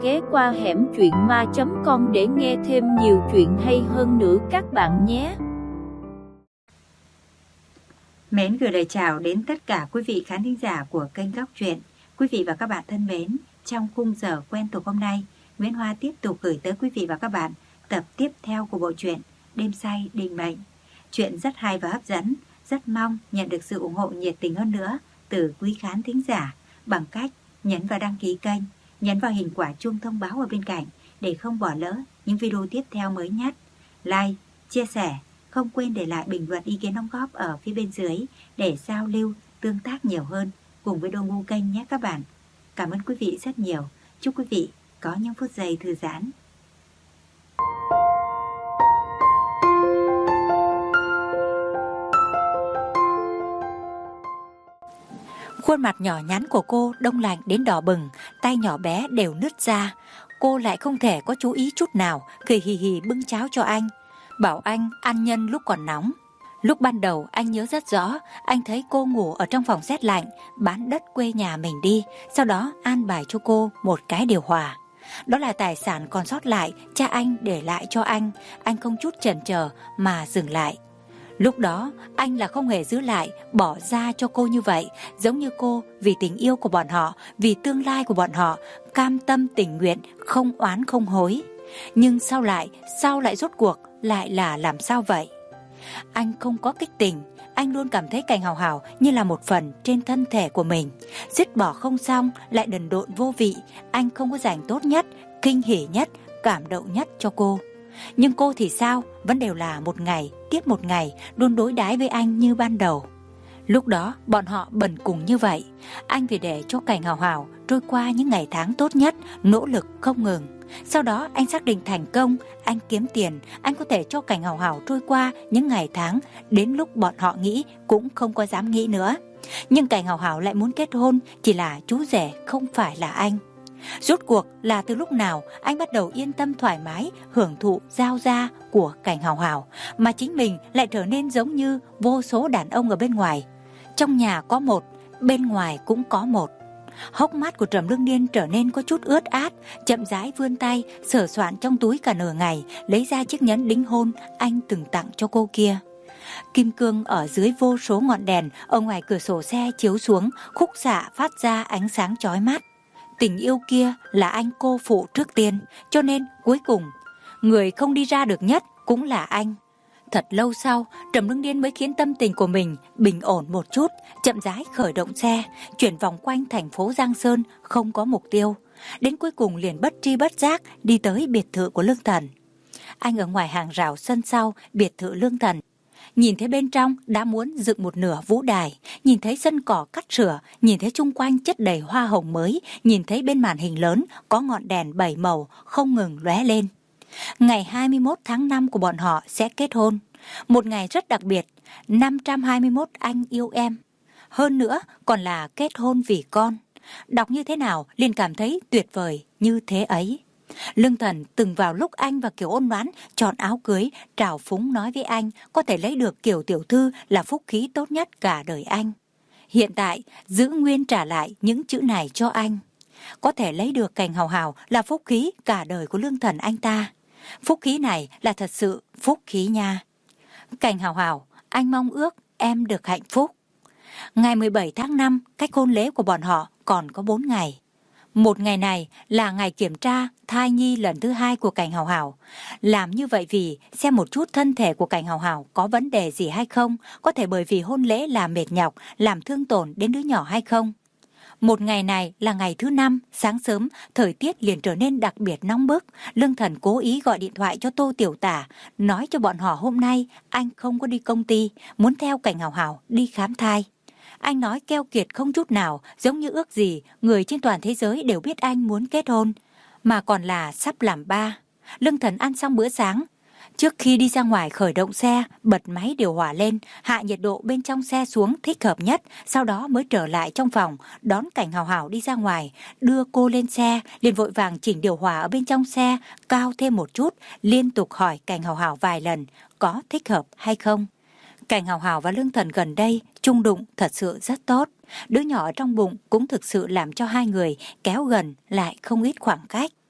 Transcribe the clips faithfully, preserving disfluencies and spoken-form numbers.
ghé qua hẻm truyện ma chấm com để nghe thêm nhiều chuyện hay hơn nữa các bạn nhé. Mến gửi lời chào đến tất cả quý vị khán thính giả của kênh Góc Truyện. Quý vị và các bạn thân mến, trong khung giờ quen thuộc hôm nay, Nguyễn Hoa tiếp tục gửi tới quý vị và các bạn tập tiếp theo của bộ truyện Đêm Say Định Mệnh. Chuyện rất hay và hấp dẫn, rất mong nhận được sự ủng hộ nhiệt tình hơn nữa từ quý khán thính giả bằng cách nhấn vào đăng ký kênh, nhấn vào hình quả chuông thông báo ở bên cạnh để không bỏ lỡ những video tiếp theo mới nhất. Like, chia sẻ, không quên để lại bình luận ý kiến đóng góp ở phía bên dưới để giao lưu, tương tác nhiều hơn cùng với đội ngũ kênh nhé các bạn. Cảm ơn quý vị rất nhiều. Chúc quý vị có những phút giây thư giãn. Khuôn mặt nhỏ nhắn của cô đông lạnh đến đỏ bừng, tay nhỏ bé đều nứt ra. Cô lại không thể có chú ý chút nào, cười hì hì bưng cháo cho anh, bảo anh ăn nhân lúc còn nóng. Lúc ban đầu anh nhớ rất rõ, anh thấy cô ngủ ở trong phòng rét lạnh, bán đất quê nhà mình đi, sau đó an bài cho cô một cái điều hòa. Đó là tài sản còn sót lại, cha anh để lại cho anh, anh không chút chần chờ mà dừng lại. Lúc đó anh là không hề giữ lại, bỏ ra cho cô như vậy, giống như cô vì tình yêu của bọn họ, vì tương lai của bọn họ, cam tâm tình nguyện, không oán không hối. Nhưng sao lại, sao lại rốt cuộc lại là làm sao vậy? Anh không có kích tình, anh luôn cảm thấy Cảnh Hào Hào như là một phần trên thân thể của mình. Dứt bỏ không xong, lại đần độn vô vị, anh không có dành tốt nhất, kinh hỉ nhất, cảm động nhất cho cô. Nhưng cô thì sao, vẫn đều là một ngày tiếp một ngày, luôn đối đãi với anh như ban đầu. Lúc đó bọn họ bần cùng như vậy, anh vì để cho Cảnh Hào Hào trôi qua những ngày tháng tốt nhất, nỗ lực không ngừng. Sau đó anh xác định thành công, anh kiếm tiền, anh có thể cho Cảnh Hào Hào trôi qua những ngày tháng đến lúc bọn họ nghĩ cũng không có dám nghĩ nữa. Nhưng Cảnh Hào Hào lại muốn kết hôn, chỉ là chú rể không phải là anh. Rốt cuộc là từ lúc nào anh bắt đầu yên tâm thoải mái hưởng thụ giao gia của Cảnh Hào Hào, mà chính mình lại trở nên giống như vô số đàn ông ở bên ngoài. Trong nhà có một, bên ngoài cũng có một. Hốc mắt của Trầm Lương Điên trở nên có chút ướt át, chậm rãi vươn tay sờ soạn trong túi cả nửa ngày, lấy ra chiếc nhẫn đính hôn anh từng tặng cho cô kia. Kim cương ở dưới vô số ngọn đèn ở ngoài cửa sổ xe chiếu xuống, khúc xạ phát ra ánh sáng chói mắt. Tình yêu kia là anh cô phụ trước tiên, cho nên cuối cùng người không đi ra được nhất cũng là anh. Thật lâu sau, Trầm Lương Điên mới khiến tâm tình của mình bình ổn một chút, chậm rãi khởi động xe, chuyển vòng quanh thành phố Giang Sơn không có mục tiêu. Đến cuối cùng liền bất tri bất giác đi tới biệt thự của Lương Thần. Anh ở ngoài hàng rào sân sau biệt thự Lương Thần, nhìn thấy bên trong đã muốn dựng một nửa vũ đài, nhìn thấy sân cỏ cắt sửa, nhìn thấy chung quanh chất đầy hoa hồng mới, nhìn thấy bên màn hình lớn có ngọn đèn bảy màu không ngừng lóe lên. Ngày hai mươi mốt tháng năm của bọn họ sẽ kết hôn. Một ngày rất đặc biệt, năm trăm hai mươi mốt anh yêu em. Hơn nữa còn là kết hôn vì con. Đọc như thế nào liền cảm thấy tuyệt vời như thế ấy. Lương Thần từng vào lúc anh và Kiều Ôn Đoán chọn áo cưới, trào phúng nói với anh có thể lấy được Kiều tiểu thư là phúc khí tốt nhất cả đời anh. Hiện tại giữ nguyên trả lại những chữ này cho anh. Có thể lấy được Cảnh Hào Hào là phúc khí cả đời của Lương Thần anh ta. Phúc khí này là thật sự phúc khí nha. Cảnh Hào Hào, anh mong ước em được hạnh phúc. Ngày mười bảy tháng năm, cách hôn lễ của bọn họ còn có bốn ngày. Một ngày này là ngày kiểm tra thai nhi lần thứ hai của Cảnh Hào Hào. Làm như vậy vì xem một chút thân thể của Cảnh Hào Hào có vấn đề gì hay không, có thể bởi vì hôn lễ làm mệt nhọc, làm thương tổn đến đứa nhỏ hay không. Một ngày này là ngày thứ năm, sáng sớm, thời tiết liền trở nên đặc biệt nóng bức. Lương Thần cố ý gọi điện thoại cho Tô Tiểu Tả, nói cho bọn họ hôm nay anh không có đi công ty, muốn theo Cảnh Hào Hào đi khám thai. Anh nói keo kiệt không chút nào, giống như ước gì người trên toàn thế giới đều biết anh muốn kết hôn, mà còn là sắp làm ba. Lương Thần ăn xong bữa sáng, trước khi đi ra ngoài khởi động xe, bật máy điều hòa lên, hạ nhiệt độ bên trong xe xuống thích hợp nhất, sau đó mới trở lại trong phòng, đón Cảnh Hào Hào đi ra ngoài, đưa cô lên xe, liền vội vàng chỉnh điều hòa ở bên trong xe, cao thêm một chút, liên tục hỏi Cảnh Hào Hào vài lần, có thích hợp hay không. Cảnh Hào Hào và Lương Thần gần đây chung đụng thật sự rất tốt. Đứa nhỏ trong bụng cũng thực sự làm cho hai người kéo gần lại không ít khoảng cách.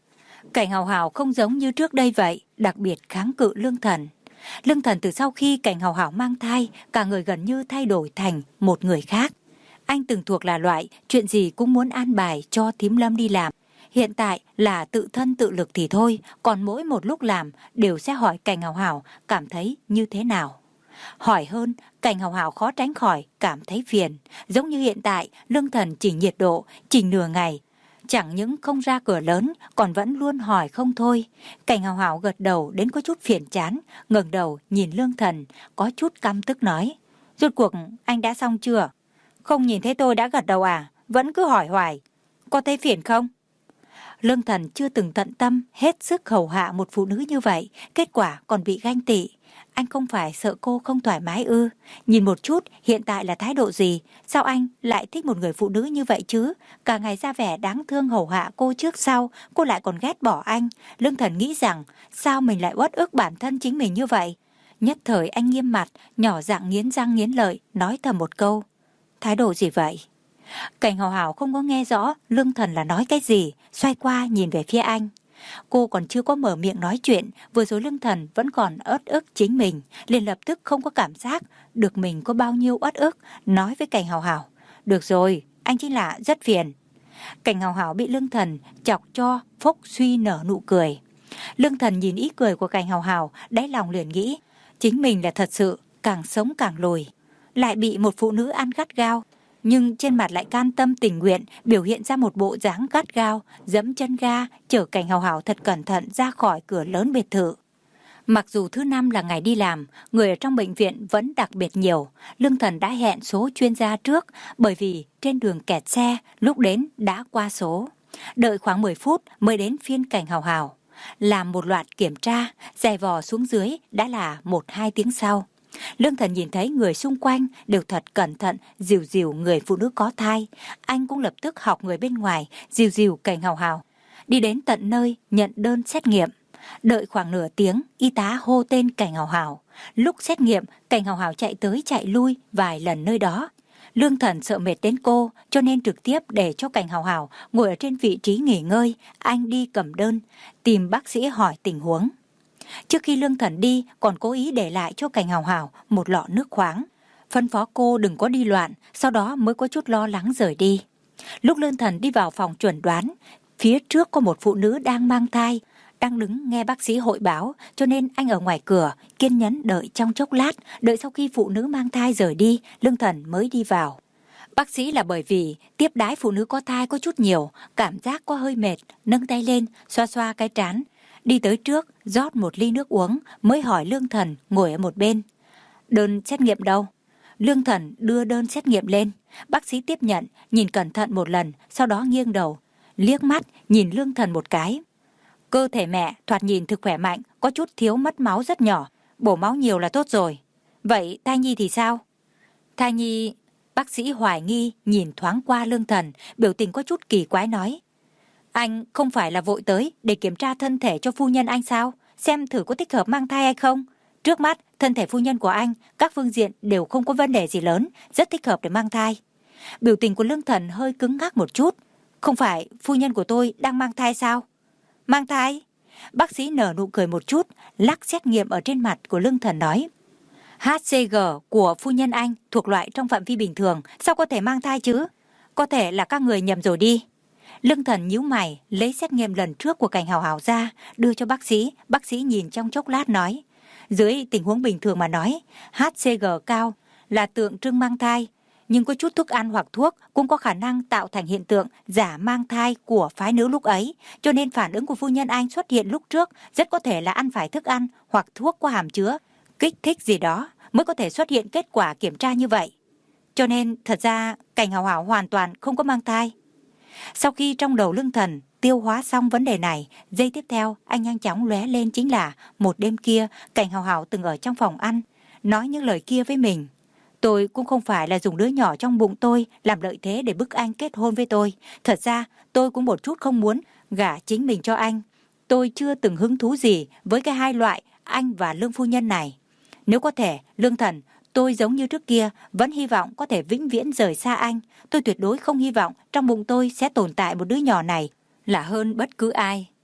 Cảnh Hào Hào không giống như trước đây vậy, đặc biệt kháng cự Lương Thần. Lương Thần từ sau khi Cảnh Hào Hào mang thai, cả người gần như thay đổi thành một người khác. Anh từng thuộc là loại chuyện gì cũng muốn an bài cho thím Lâm đi làm. Hiện tại là tự thân tự lực thì thôi, còn mỗi một lúc làm đều sẽ hỏi Cảnh Hào Hào cảm thấy như thế nào. Hỏi hơn, Cảnh Hào Hào khó tránh khỏi cảm thấy phiền. Giống như hiện tại, Lương Thần chỉnh nhiệt độ, chỉnh nửa ngày. Chẳng những không ra cửa lớn, còn vẫn luôn hỏi không thôi. Cảnh Hào Hào gật đầu đến có chút phiền chán, ngẩng đầu nhìn Lương Thần, có chút căm tức nói. Rốt cuộc anh đã xong chưa? Không nhìn thấy tôi đã gật đầu à? Vẫn cứ hỏi hoài. Có thấy phiền không? Lương Thần chưa từng tận tâm, hết sức hầu hạ một phụ nữ như vậy, kết quả còn bị ganh tị. Anh không phải sợ cô không thoải mái ư? Nhìn một chút hiện tại là thái độ gì? Sao anh lại thích một người phụ nữ như vậy chứ? Cả ngày ra vẻ đáng thương hầu hạ cô trước sau, cô lại còn ghét bỏ anh. Lương Thần nghĩ rằng sao mình lại uất ức bản thân chính mình như vậy? Nhất thời anh nghiêm mặt, nhỏ giọng nghiến răng nghiến lợi, nói thầm một câu. Thái độ gì vậy? Cảnh Hào Hào không có nghe rõ Lương Thần là nói cái gì, xoay qua nhìn về phía anh. Cô còn chưa có mở miệng nói chuyện, vừa rồi Lương Thần vẫn còn uất ức chính mình, liền lập tức không có cảm giác được mình có bao nhiêu uất ức, nói với Cảnh Hào Hào. Được rồi, anh chính là rất phiền. Cảnh Hào Hào bị Lương Thần chọc cho phốc suy nở nụ cười. Lương Thần nhìn ý cười của Cảnh Hào Hào, đáy lòng liền nghĩ, chính mình là thật sự càng sống càng lùi, lại bị một phụ nữ ăn gắt gao. Nhưng trên mặt lại can tâm tình nguyện, biểu hiện ra một bộ dáng gắt gao, dẫm chân ga, chở Cảnh Hào Hào thật cẩn thận ra khỏi cửa lớn biệt thự. Mặc dù thứ năm là ngày đi làm, người ở trong bệnh viện vẫn đặc biệt nhiều. Lương Thần đã hẹn số chuyên gia trước, bởi vì trên đường kẹt xe, lúc đến đã qua số. Đợi khoảng mười phút mới đến phiên Cảnh Hào Hào. Làm một loạt kiểm tra, giày vò xuống dưới đã là một hai tiếng sau. Lương Thần nhìn thấy người xung quanh đều thật cẩn thận dìu dìu người phụ nữ có thai. Anh cũng lập tức học người bên ngoài dìu dìu Cảnh Hào Hào. Đi đến tận nơi nhận đơn xét nghiệm. Đợi khoảng nửa tiếng, y tá hô tên Cảnh Hào Hào. Lúc xét nghiệm, Cảnh Hào Hào chạy tới chạy lui vài lần nơi đó. Lương Thần sợ mệt đến cô, cho nên trực tiếp để cho Cảnh Hào Hào ngồi ở trên vị trí nghỉ ngơi. Anh đi cầm đơn, tìm bác sĩ hỏi tình huống. Trước khi Lương Thần đi, còn cố ý để lại cho Cảnh Hào Hào một lọ nước khoáng. Phân phó cô đừng có đi loạn, sau đó mới có chút lo lắng rời đi. Lúc Lương Thần đi vào phòng chuẩn đoán, phía trước có một phụ nữ đang mang thai, đang đứng nghe bác sĩ hội báo, cho nên anh ở ngoài cửa, kiên nhẫn đợi trong chốc lát, đợi sau khi phụ nữ mang thai rời đi, Lương Thần mới đi vào. Bác sĩ là bởi vì tiếp đái phụ nữ có thai có chút nhiều, cảm giác có hơi mệt, nâng tay lên, xoa xoa cái trán, đi tới trước, rót một ly nước uống, mới hỏi Lương Thần ngồi ở một bên. Đơn xét nghiệm đâu? Lương Thần đưa đơn xét nghiệm lên. Bác sĩ tiếp nhận, nhìn cẩn thận một lần, sau đó nghiêng đầu, liếc mắt, nhìn Lương Thần một cái. Cơ thể mẹ thoạt nhìn thực khỏe mạnh, có chút thiếu mất máu rất nhỏ, bổ máu nhiều là tốt rồi. Vậy thai nhi thì sao? Thai nhi... Bác sĩ hoài nghi, nhìn thoáng qua Lương Thần, biểu tình có chút kỳ quái nói. Anh không phải là vội tới để kiểm tra thân thể cho phu nhân anh sao? Xem thử có thích hợp mang thai hay không? Trước mắt, thân thể phu nhân của anh, các phương diện đều không có vấn đề gì lớn, rất thích hợp để mang thai. Biểu tình của Lương Thần hơi cứng ngắc một chút. Không phải phu nhân của tôi đang mang thai sao? Mang thai? Bác sĩ nở nụ cười một chút, lắc xét nghiệm ở trên mặt của Lương Thần nói. hát xê giê của phu nhân anh thuộc loại trong phạm vi bình thường, sao có thể mang thai chứ? Có thể là các người nhầm rồi đi. Lương Thần nhíu mày, lấy xét nghiệm lần trước của Cảnh Hào Hào ra, đưa cho bác sĩ. Bác sĩ nhìn trong chốc lát nói. Dưới tình huống bình thường mà nói, hát xê giê cao là tượng trưng mang thai, nhưng có chút thức ăn hoặc thuốc cũng có khả năng tạo thành hiện tượng giả mang thai của phái nữ lúc ấy, cho nên phản ứng của phu nhân anh xuất hiện lúc trước rất có thể là ăn phải thức ăn hoặc thuốc có hàm chứa kích thích gì đó mới có thể xuất hiện kết quả kiểm tra như vậy. Cho nên thật ra Cảnh Hào Hào hoàn toàn không có mang thai. Sau khi trong đầu Lương Thần tiêu hóa xong vấn đề này, giây tiếp theo anh nhanh chóng lóe lên chính là một đêm kia Cảnh Hào Hào từng ở trong phòng ăn nói những lời kia với mình. Tôi cũng không phải là dùng đứa nhỏ trong bụng tôi làm lợi thế để bức anh kết hôn với tôi. Thật ra tôi cũng một chút không muốn gả chính mình cho anh. Tôi chưa từng hứng thú gì với cái hai loại anh và Lương phu nhân này. Nếu có thể, Lương Thần, tôi giống như trước kia vẫn hy vọng có thể vĩnh viễn rời xa anh. Tôi tuyệt đối không hy vọng trong bụng tôi sẽ tồn tại một đứa nhỏ này là hơn bất cứ ai.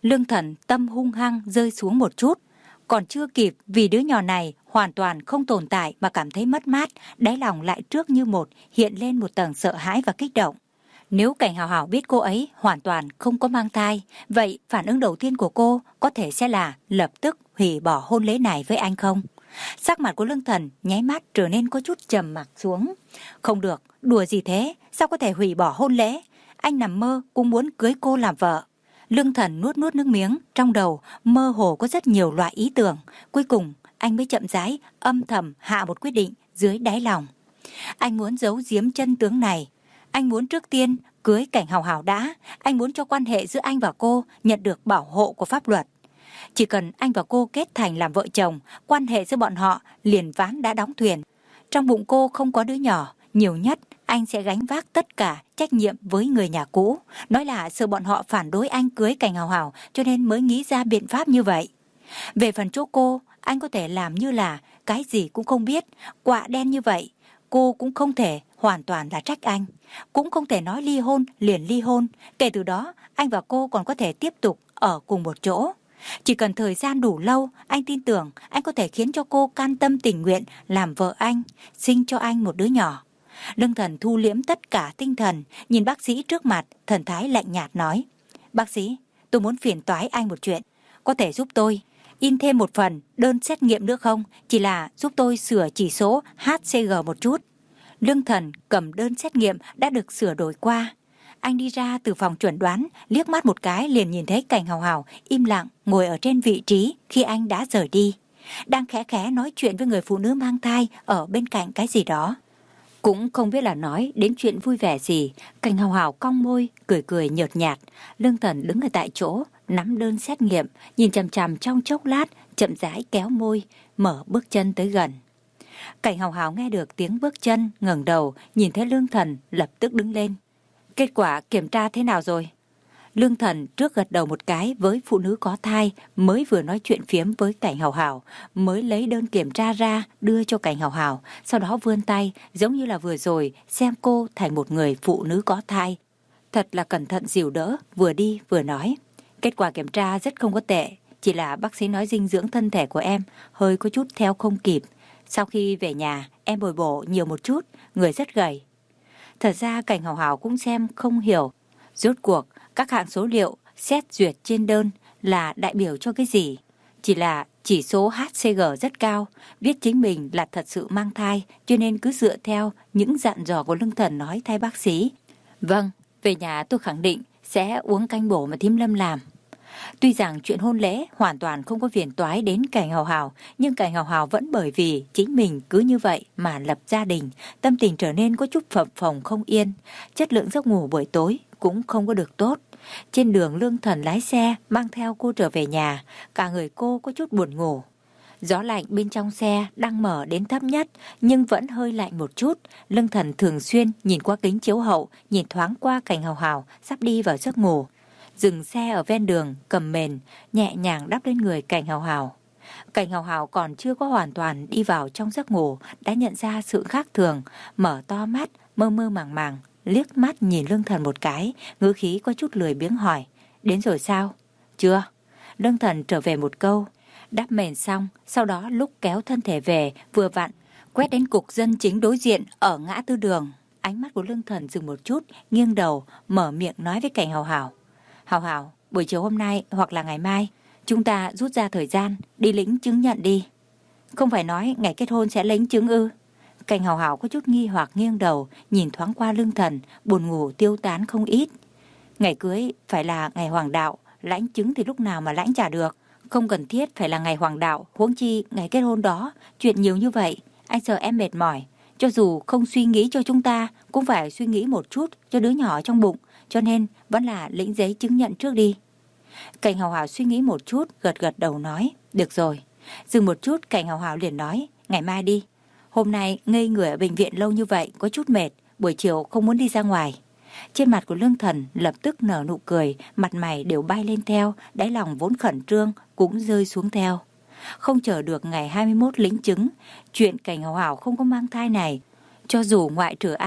Lương Thần tâm hung hăng rơi xuống một chút. Còn chưa kịp vì đứa nhỏ này hoàn toàn không tồn tại mà cảm thấy mất mát, đáy lòng lại trước như một hiện lên một tầng sợ hãi và kích động. Nếu Cảnh Hào Hào biết cô ấy hoàn toàn không có mang thai, vậy phản ứng đầu tiên của cô có thể sẽ là lập tức hủy bỏ hôn lễ này với anh không? Sắc mặt của Lương Thần nháy mắt trở nên có chút trầm mặc xuống. Không được, đùa gì thế, sao có thể hủy bỏ hôn lễ? Anh nằm mơ cũng muốn cưới cô làm vợ. Lương Thần nuốt nuốt nước miếng, trong đầu mơ hồ có rất nhiều loại ý tưởng. Cuối cùng anh mới chậm rãi âm thầm hạ một quyết định dưới đáy lòng. Anh muốn giấu giếm chân tướng này. Anh muốn trước tiên cưới Cảnh Hào Hào đã. Anh muốn cho quan hệ giữa anh và cô nhận được bảo hộ của pháp luật. Chỉ cần anh và cô kết thành làm vợ chồng, quan hệ giữa bọn họ liền ván đã đóng thuyền. Trong bụng cô không có đứa nhỏ, nhiều nhất anh sẽ gánh vác tất cả trách nhiệm với người nhà cũ. Nói là sợ bọn họ phản đối anh cưới Cảnh Hào Hào cho nên mới nghĩ ra biện pháp như vậy. Về phần chỗ cô, anh có thể làm như là cái gì cũng không biết, quạ đen như vậy. Cô cũng không thể hoàn toàn là trách anh, cũng không thể nói ly hôn liền ly hôn. Kể từ đó, anh và cô còn có thể tiếp tục ở cùng một chỗ. Chỉ cần thời gian đủ lâu, anh tin tưởng anh có thể khiến cho cô can tâm tình nguyện làm vợ anh, sinh cho anh một đứa nhỏ. Lương Thần thu liễm tất cả tinh thần, nhìn bác sĩ trước mặt, thần thái lạnh nhạt nói: Bác sĩ, tôi muốn phiền toái anh một chuyện. Có thể giúp tôi in thêm một phần đơn xét nghiệm nữa không? Chỉ là giúp tôi sửa chỉ số hát xê giê một chút. Lương Thần cầm đơn xét nghiệm đã được sửa đổi qua. Anh đi ra từ phòng chuẩn đoán, liếc mắt một cái liền nhìn thấy Cảnh Hào Hào im lặng ngồi ở trên vị trí khi anh đã rời đi. Đang khẽ khẽ nói chuyện với người phụ nữ mang thai ở bên cạnh cái gì đó. Cũng không biết là nói đến chuyện vui vẻ gì. Cảnh Hào Hào cong môi, cười cười nhợt nhạt. Lương Thần đứng ở tại chỗ, nắm đơn xét nghiệm, nhìn chằm chằm trong chốc lát, chậm rãi kéo môi, mở bước chân tới gần. Cảnh Hào Hào nghe được tiếng bước chân, ngẩng đầu, nhìn thấy Lương Thần lập tức đứng lên. Kết quả kiểm tra thế nào rồi? Lương Thần trước gật đầu một cái với phụ nữ có thai, mới vừa nói chuyện phiếm với Cảnh Hào Hào, mới lấy đơn kiểm tra ra đưa cho Cảnh Hào Hào, sau đó vươn tay giống như là vừa rồi xem cô thành một người phụ nữ có thai. Thật là cẩn thận dìu đỡ, vừa đi vừa nói. Kết quả kiểm tra rất không có tệ, chỉ là bác sĩ nói dinh dưỡng thân thể của em hơi có chút theo không kịp. Sau khi về nhà em bồi bổ nhiều một chút, người rất gầy. Thật ra Cảnh Hào Hào cũng xem không hiểu. Rốt cuộc các hạng số liệu xét duyệt trên đơn là đại biểu cho cái gì? Chỉ là chỉ số hát xê giê rất cao, biết chính mình là thật sự mang thai, cho nên cứ dựa theo những dặn dò của Lương Thần nói thay bác sĩ. Vâng, về nhà tôi khẳng định sẽ uống canh bổ mà thím Lâm làm. Tuy rằng chuyện hôn lễ hoàn toàn không có phiền toái đến Cảnh Hào Hào, nhưng Cảnh Hào Hào vẫn bởi vì chính mình cứ như vậy mà lập gia đình, tâm tình trở nên có chút phập phồng không yên, chất lượng giấc ngủ buổi tối cũng không có được tốt. Trên đường Lương Thần lái xe mang theo cô trở về nhà, cả người cô có chút buồn ngủ. Gió lạnh bên trong xe đang mở đến thấp nhất nhưng vẫn hơi lạnh một chút. Lương Thần thường xuyên nhìn qua kính chiếu hậu, nhìn thoáng qua Cảnh Hào Hào sắp đi vào giấc ngủ. Dừng xe ở ven đường, cầm mền, nhẹ nhàng đắp lên người Cảnh Hào Hào. Cảnh Hào Hào còn chưa có hoàn toàn đi vào trong giấc ngủ, đã nhận ra sự khác thường, mở to mắt, mơ mơ màng màng, liếc mắt nhìn Lương Thần một cái, ngữ khí có chút lười biếng hỏi: Đến rồi sao? Chưa. Lương Thần trở về một câu. Đắp mền xong, sau đó lúc kéo thân thể về, vừa vặn quét đến cục dân chính đối diện ở ngã tư đường. Ánh mắt của Lương Thần dừng một chút, nghiêng đầu, mở miệng nói với Cảnh Hào Hào: Hào Hào, buổi chiều hôm nay hoặc là ngày mai, chúng ta rút ra thời gian đi lĩnh chứng nhận đi. Không phải nói ngày kết hôn sẽ lĩnh chứng ư? Cảnh Hào Hào có chút nghi hoặc nghiêng đầu, nhìn thoáng qua Lương Thần, buồn ngủ tiêu tán không ít. Ngày cưới phải là ngày hoàng đạo, lãnh chứng thì lúc nào mà lãnh trả được. Không cần thiết phải là ngày hoàng đạo, huống chi ngày kết hôn đó, chuyện nhiều như vậy, anh sợ em mệt mỏi. Cho dù không suy nghĩ cho chúng ta, cũng phải suy nghĩ một chút cho đứa nhỏ trong bụng, cho nên vẫn là lĩnh giấy chứng nhận trước đi. Cảnh Hào Hào suy nghĩ một chút, gật gật đầu nói: Được rồi. Dừng một chút, Cảnh Hào Hào liền nói: Ngày mai đi. Hôm nay ngây người ở bệnh viện lâu như vậy có chút mệt, buổi chiều không muốn đi ra ngoài. Trên mặt của Lương Thần lập tức nở nụ cười, mặt mày đều bay lên theo, đáy lòng vốn khẩn trương cũng rơi xuống theo. Không chờ được ngày hai mươi mốt lĩnh chứng, chuyện Cảnh Hào Hào không có mang thai này, cho dù ngoại trừ anh,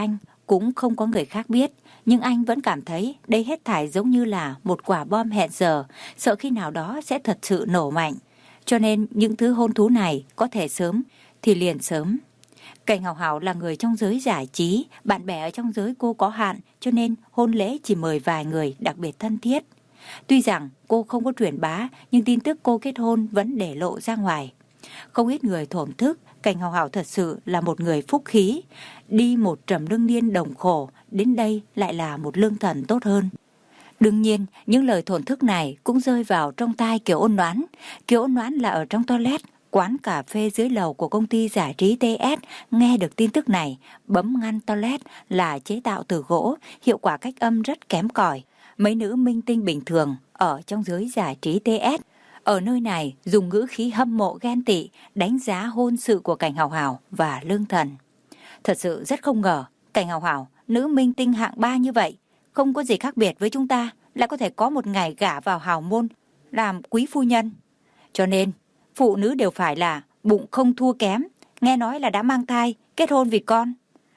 cũng không có người khác biết, nhưng anh vẫn cảm thấy đây hết thảy giống như là một quả bom hẹn giờ, sợ khi nào đó sẽ thật sự nổ mạnh. Cho nên những thứ hôn thú này có thể sớm thì liền sớm. Cảnh Hảo Hảo là người trong giới giải trí, bạn bè ở trong giới cô có hạn, cho nên hôn lễ chỉ mời vài người đặc biệt thân thiết. Tuy rằng cô không có truyền bá, nhưng tin tức cô kết hôn vẫn để lộ ra ngoài. Không ít người thổn thức, Cảnh Hảo Hảo thật sự là một người phúc khí. Đi một trầm lương niên đồng khổ, đến đây lại là một lương thần tốt hơn. Đương nhiên, những lời thổn thức này cũng rơi vào trong tai Kiều Ôn Noãn. Kiều Ôn Noãn là ở trong toilet, quán cà phê dưới lầu của công ty giải trí tê ét, nghe được tin tức này, bấm ngăn toilet là chế tạo từ gỗ, hiệu quả cách âm rất kém cỏi. Mấy nữ minh tinh bình thường ở trong giới giải trí tê ét, ở nơi này dùng ngữ khí hâm mộ ghen tị, đánh giá hôn sự của Cảnh Hảo Hảo và Lương Thần. Thật sự rất không ngờ, Cảnh Hảo Hảo, nữ minh tinh hạng ba như vậy, không có gì khác biệt với chúng ta, lại có thể có một ngày gả vào hào môn, làm quý phu nhân. Cho nên, phụ nữ đều phải là bụng không thua kém, nghe nói là đã mang thai, kết hôn vì con.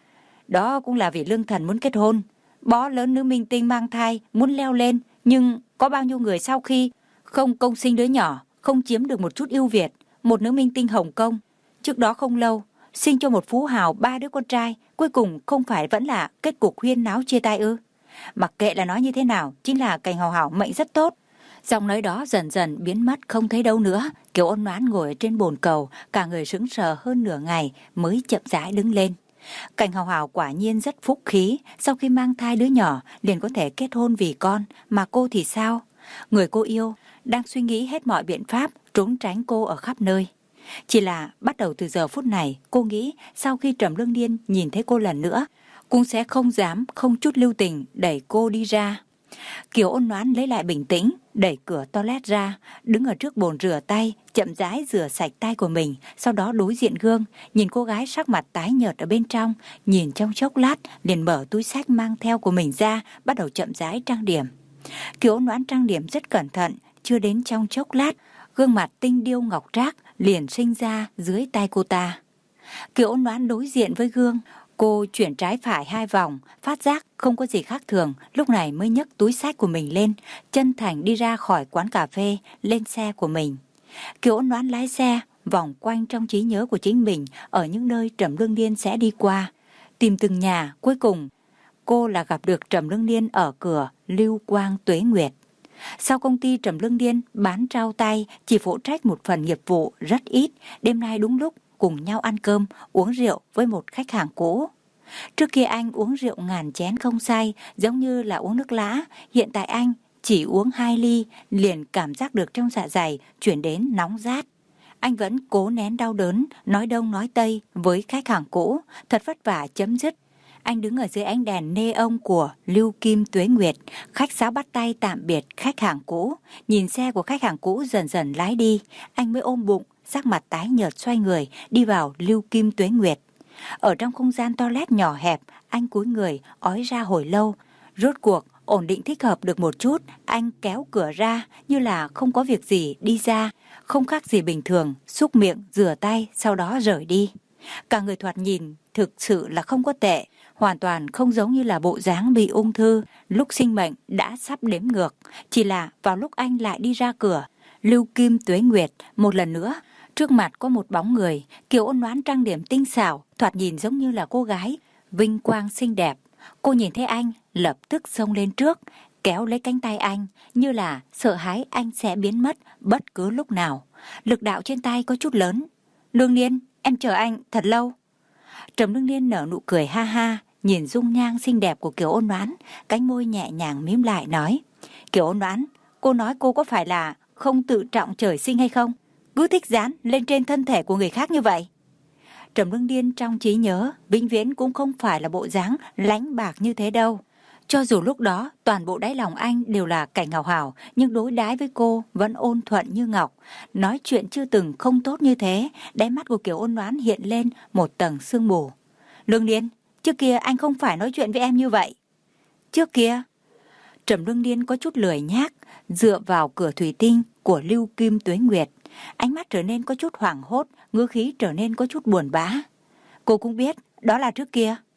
Đó cũng là vì Lương Thần muốn kết hôn, bó lớn nữ minh tinh mang thai, muốn leo lên, nhưng có bao nhiêu người sau khi không công sinh đứa nhỏ, không chiếm được một chút ưu việt. Một nữ minh tinh Hồng Kông, trước đó không lâu, sinh cho một phú hào ba đứa con trai, cuối cùng không phải vẫn là kết cục huyên náo chia tay ư? Mặc kệ là nói như thế nào, chính là Cảnh Hảo Hảo mệnh rất tốt. Giọng nói đó dần dần biến mất không thấy đâu nữa. Kiều Ôn Noãn ngồi trên bồn cầu, cả người sững sờ hơn nửa ngày mới chậm rãi đứng lên. Cảnh Hảo Hảo quả nhiên rất phúc khí, sau khi mang thai đứa nhỏ liền có thể kết hôn vì con, mà cô thì sao? Người cô yêu đang suy nghĩ hết mọi biện pháp trốn tránh cô ở khắp nơi. Chỉ là bắt đầu từ giờ phút này, cô nghĩ sau khi Trầm Lương Niên nhìn thấy cô lần nữa, cũng sẽ không dám không chút lưu tình đẩy cô đi ra. Kiều Ôn Noãn lấy lại bình tĩnh, đẩy cửa toilet ra, đứng ở trước bồn rửa tay, chậm rãi rửa sạch tay của mình, sau đó đối diện gương, nhìn cô gái sắc mặt tái nhợt ở bên trong, nhìn trong chốc lát, liền mở túi xách mang theo của mình ra, bắt đầu chậm rãi trang điểm. Kiều Ôn Noãn trang điểm rất cẩn thận, chưa đến trong chốc lát, gương mặt tinh điêu ngọc trác liền sinh ra dưới tay cô ta. Kiều Ôn Noãn đối diện với gương, cô chuyển trái phải hai vòng, phát giác không có gì khác thường, lúc này mới nhấc túi xách của mình lên, chân thành đi ra khỏi quán cà phê, lên xe của mình. Kiều Ôn Noãn lái xe, vòng quanh trong trí nhớ của chính mình, ở những nơi Trầm Lương Niên sẽ đi qua, tìm từng nhà, cuối cùng cô là gặp được Trầm Lương Niên ở cửa Lưu Quang Tuế Nguyệt. Sau công ty Trầm Lương Niên bán trao tay, chỉ phụ trách một phần nghiệp vụ rất ít, đêm nay đúng lúc cùng nhau ăn cơm, uống rượu với một khách hàng cũ. Trước kia anh uống rượu ngàn chén không say, giống như là uống nước lã, hiện tại anh chỉ uống hai ly, liền cảm giác được trong dạ dày chuyển đến nóng rát. Anh vẫn cố nén đau đớn, nói đông nói tây với khách hàng cũ, thật vất vả chấm dứt. Anh đứng ở dưới ánh đèn neon của Lưu Kim Tuế Nguyệt, khách sáo bắt tay tạm biệt khách hàng cũ. Nhìn xe của khách hàng cũ dần dần lái đi, anh mới ôm bụng, sắc mặt tái nhợt xoay người, đi vào Lưu Kim Tuế Nguyệt. Ở trong không gian toilet nhỏ hẹp, anh cúi người, ói ra hồi lâu. Rốt cuộc, ổn định thích hợp được một chút, anh kéo cửa ra, như là không có việc gì đi ra, không khác gì bình thường, xúc miệng, rửa tay, sau đó rời đi. Cả người thoạt nhìn, thực sự là không có tệ, hoàn toàn không giống như là bộ dáng bị ung thư, lúc sinh mệnh đã sắp đếm ngược. Chỉ là vào lúc anh lại đi ra cửa, Lưu Kim Tuế Nguyệt, một lần nữa, trước mặt có một bóng người. Kiều Ôn Noãn trang điểm tinh xảo, thoạt nhìn giống như là cô gái vinh quang xinh đẹp. Cô nhìn thấy anh, lập tức xông lên trước, kéo lấy cánh tay anh, như là sợ hãi anh sẽ biến mất bất cứ lúc nào. Lực đạo trên tay có chút lớn. Lương Niên, em chờ anh thật lâu. Trầm Lương Niên nở nụ cười ha ha, nhìn dung nhan xinh đẹp của Kiều Ôn Noãn, cánh môi nhẹ nhàng mím lại nói: Kiều Ôn Noãn, cô nói cô có phải là không tự trọng trời sinh hay không? Cứ thích dán lên trên thân thể của người khác như vậy. Trầm Lương Niên trong trí nhớ vĩnh viễn cũng không phải là bộ dáng lánh bạc như thế đâu. Cho dù lúc đó toàn bộ đáy lòng anh đều là Cảnh Hảo Hảo, nhưng đối đãi với cô vẫn ôn thuận như ngọc. Nói chuyện chưa từng không tốt như thế. Đáy mắt của Kiều Ôn Noãn hiện lên một tầng sương mù. Lương Niên, trước kia anh không phải nói chuyện với em như vậy. Trước kia? Trầm Lương Niên có chút lười nhác, dựa vào cửa thủy tinh của Lưu Kim Tuế Nguyệt. Ánh mắt trở nên có chút hoảng hốt, ngữ khí trở nên có chút buồn bã. Cô cũng biết, đó là trước kia.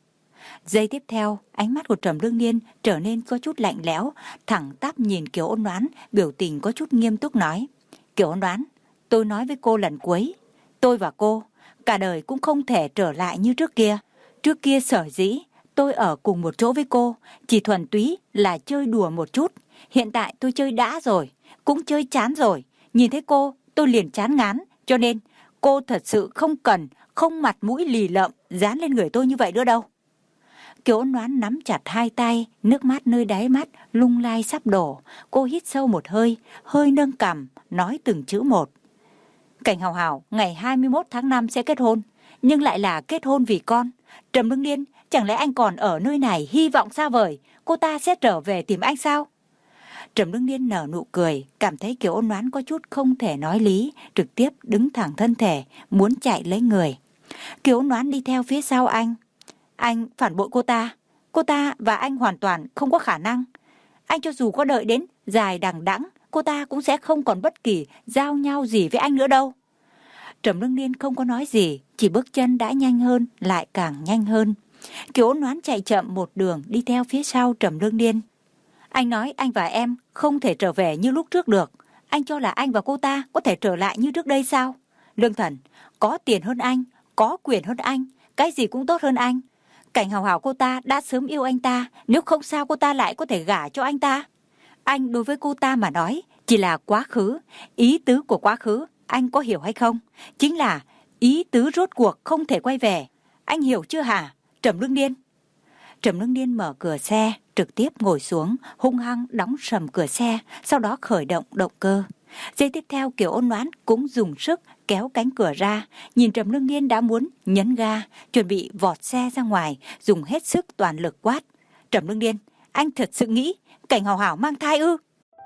Giây tiếp theo, ánh mắt của Trầm Lương Niên trở nên có chút lạnh lẽo, thẳng tắp nhìn Kiều Ôn Đoán, biểu tình có chút nghiêm túc nói. Kiều Ôn Đoán, tôi nói với cô lần cuối, tôi và cô, cả đời cũng không thể trở lại như trước kia. Trước kia sở dĩ, tôi ở cùng một chỗ với cô, chỉ thuần túy là chơi đùa một chút. Hiện tại tôi chơi đã rồi, cũng chơi chán rồi. Nhìn thấy cô, tôi liền chán ngán, cho nên cô thật sự không cần, không mặt mũi lì lợm dán lên người tôi như vậy nữa đâu. Kiều Ôn Đoán nắm chặt hai tay, nước mắt nơi đáy mắt lung lay sắp đổ. Cô hít sâu một hơi, hơi nâng cằm, nói từng chữ một. Cảnh Hào Hào ngày hai mươi mốt tháng năm sẽ kết hôn, nhưng lại là kết hôn vì con. Trầm Lương Niên, chẳng lẽ anh còn ở nơi này hy vọng xa vời cô ta sẽ trở về tìm anh sao? Trầm Lương Niên nở nụ cười, cảm thấy Kiều Ôn Đoán có chút không thể nói lý, trực tiếp đứng thẳng thân thể, muốn chạy lấy người. Kiều Ôn Đoán đi theo phía sau anh. Anh phản bội cô ta, cô ta và anh hoàn toàn không có khả năng. Anh cho dù có đợi đến dài đằng đẵng, cô ta cũng sẽ không còn bất kỳ giao nhau gì với anh nữa đâu. Trầm Lương Niên không có nói gì, chỉ bước chân đã nhanh hơn, lại càng nhanh hơn. Kiều Ôn Đoán chạy chậm một đường đi theo phía sau Trầm Lương Niên. Anh nói anh và em không thể trở về như lúc trước được. Anh cho là anh và cô ta có thể trở lại như trước đây sao? Lương Thần, có tiền hơn anh, có quyền hơn anh, cái gì cũng tốt hơn anh. Cảnh Hào Hào cô ta đã sớm yêu anh ta, nếu không sao cô ta lại có thể gả cho anh ta. Anh đối với cô ta mà nói chỉ là quá khứ, ý tứ của quá khứ, anh có hiểu hay không? Chính là ý tứ rốt cuộc không thể quay về. Anh hiểu chưa hả, Trầm Lương Niên? Trầm Lương Niên mở cửa xe, trực tiếp ngồi xuống, hung hăng đóng sầm cửa xe, sau đó khởi động động cơ. Giây tiếp theo Kiều Ôn Đoán cũng dùng sức kéo cánh cửa ra, nhìn Trầm Lương Niên đã muốn nhấn ga, chuẩn bị vọt xe ra ngoài, dùng hết sức toàn lực quát. Trầm Lương Niên, anh thật sự nghĩ Cảnh Hào Hào mang thai ư?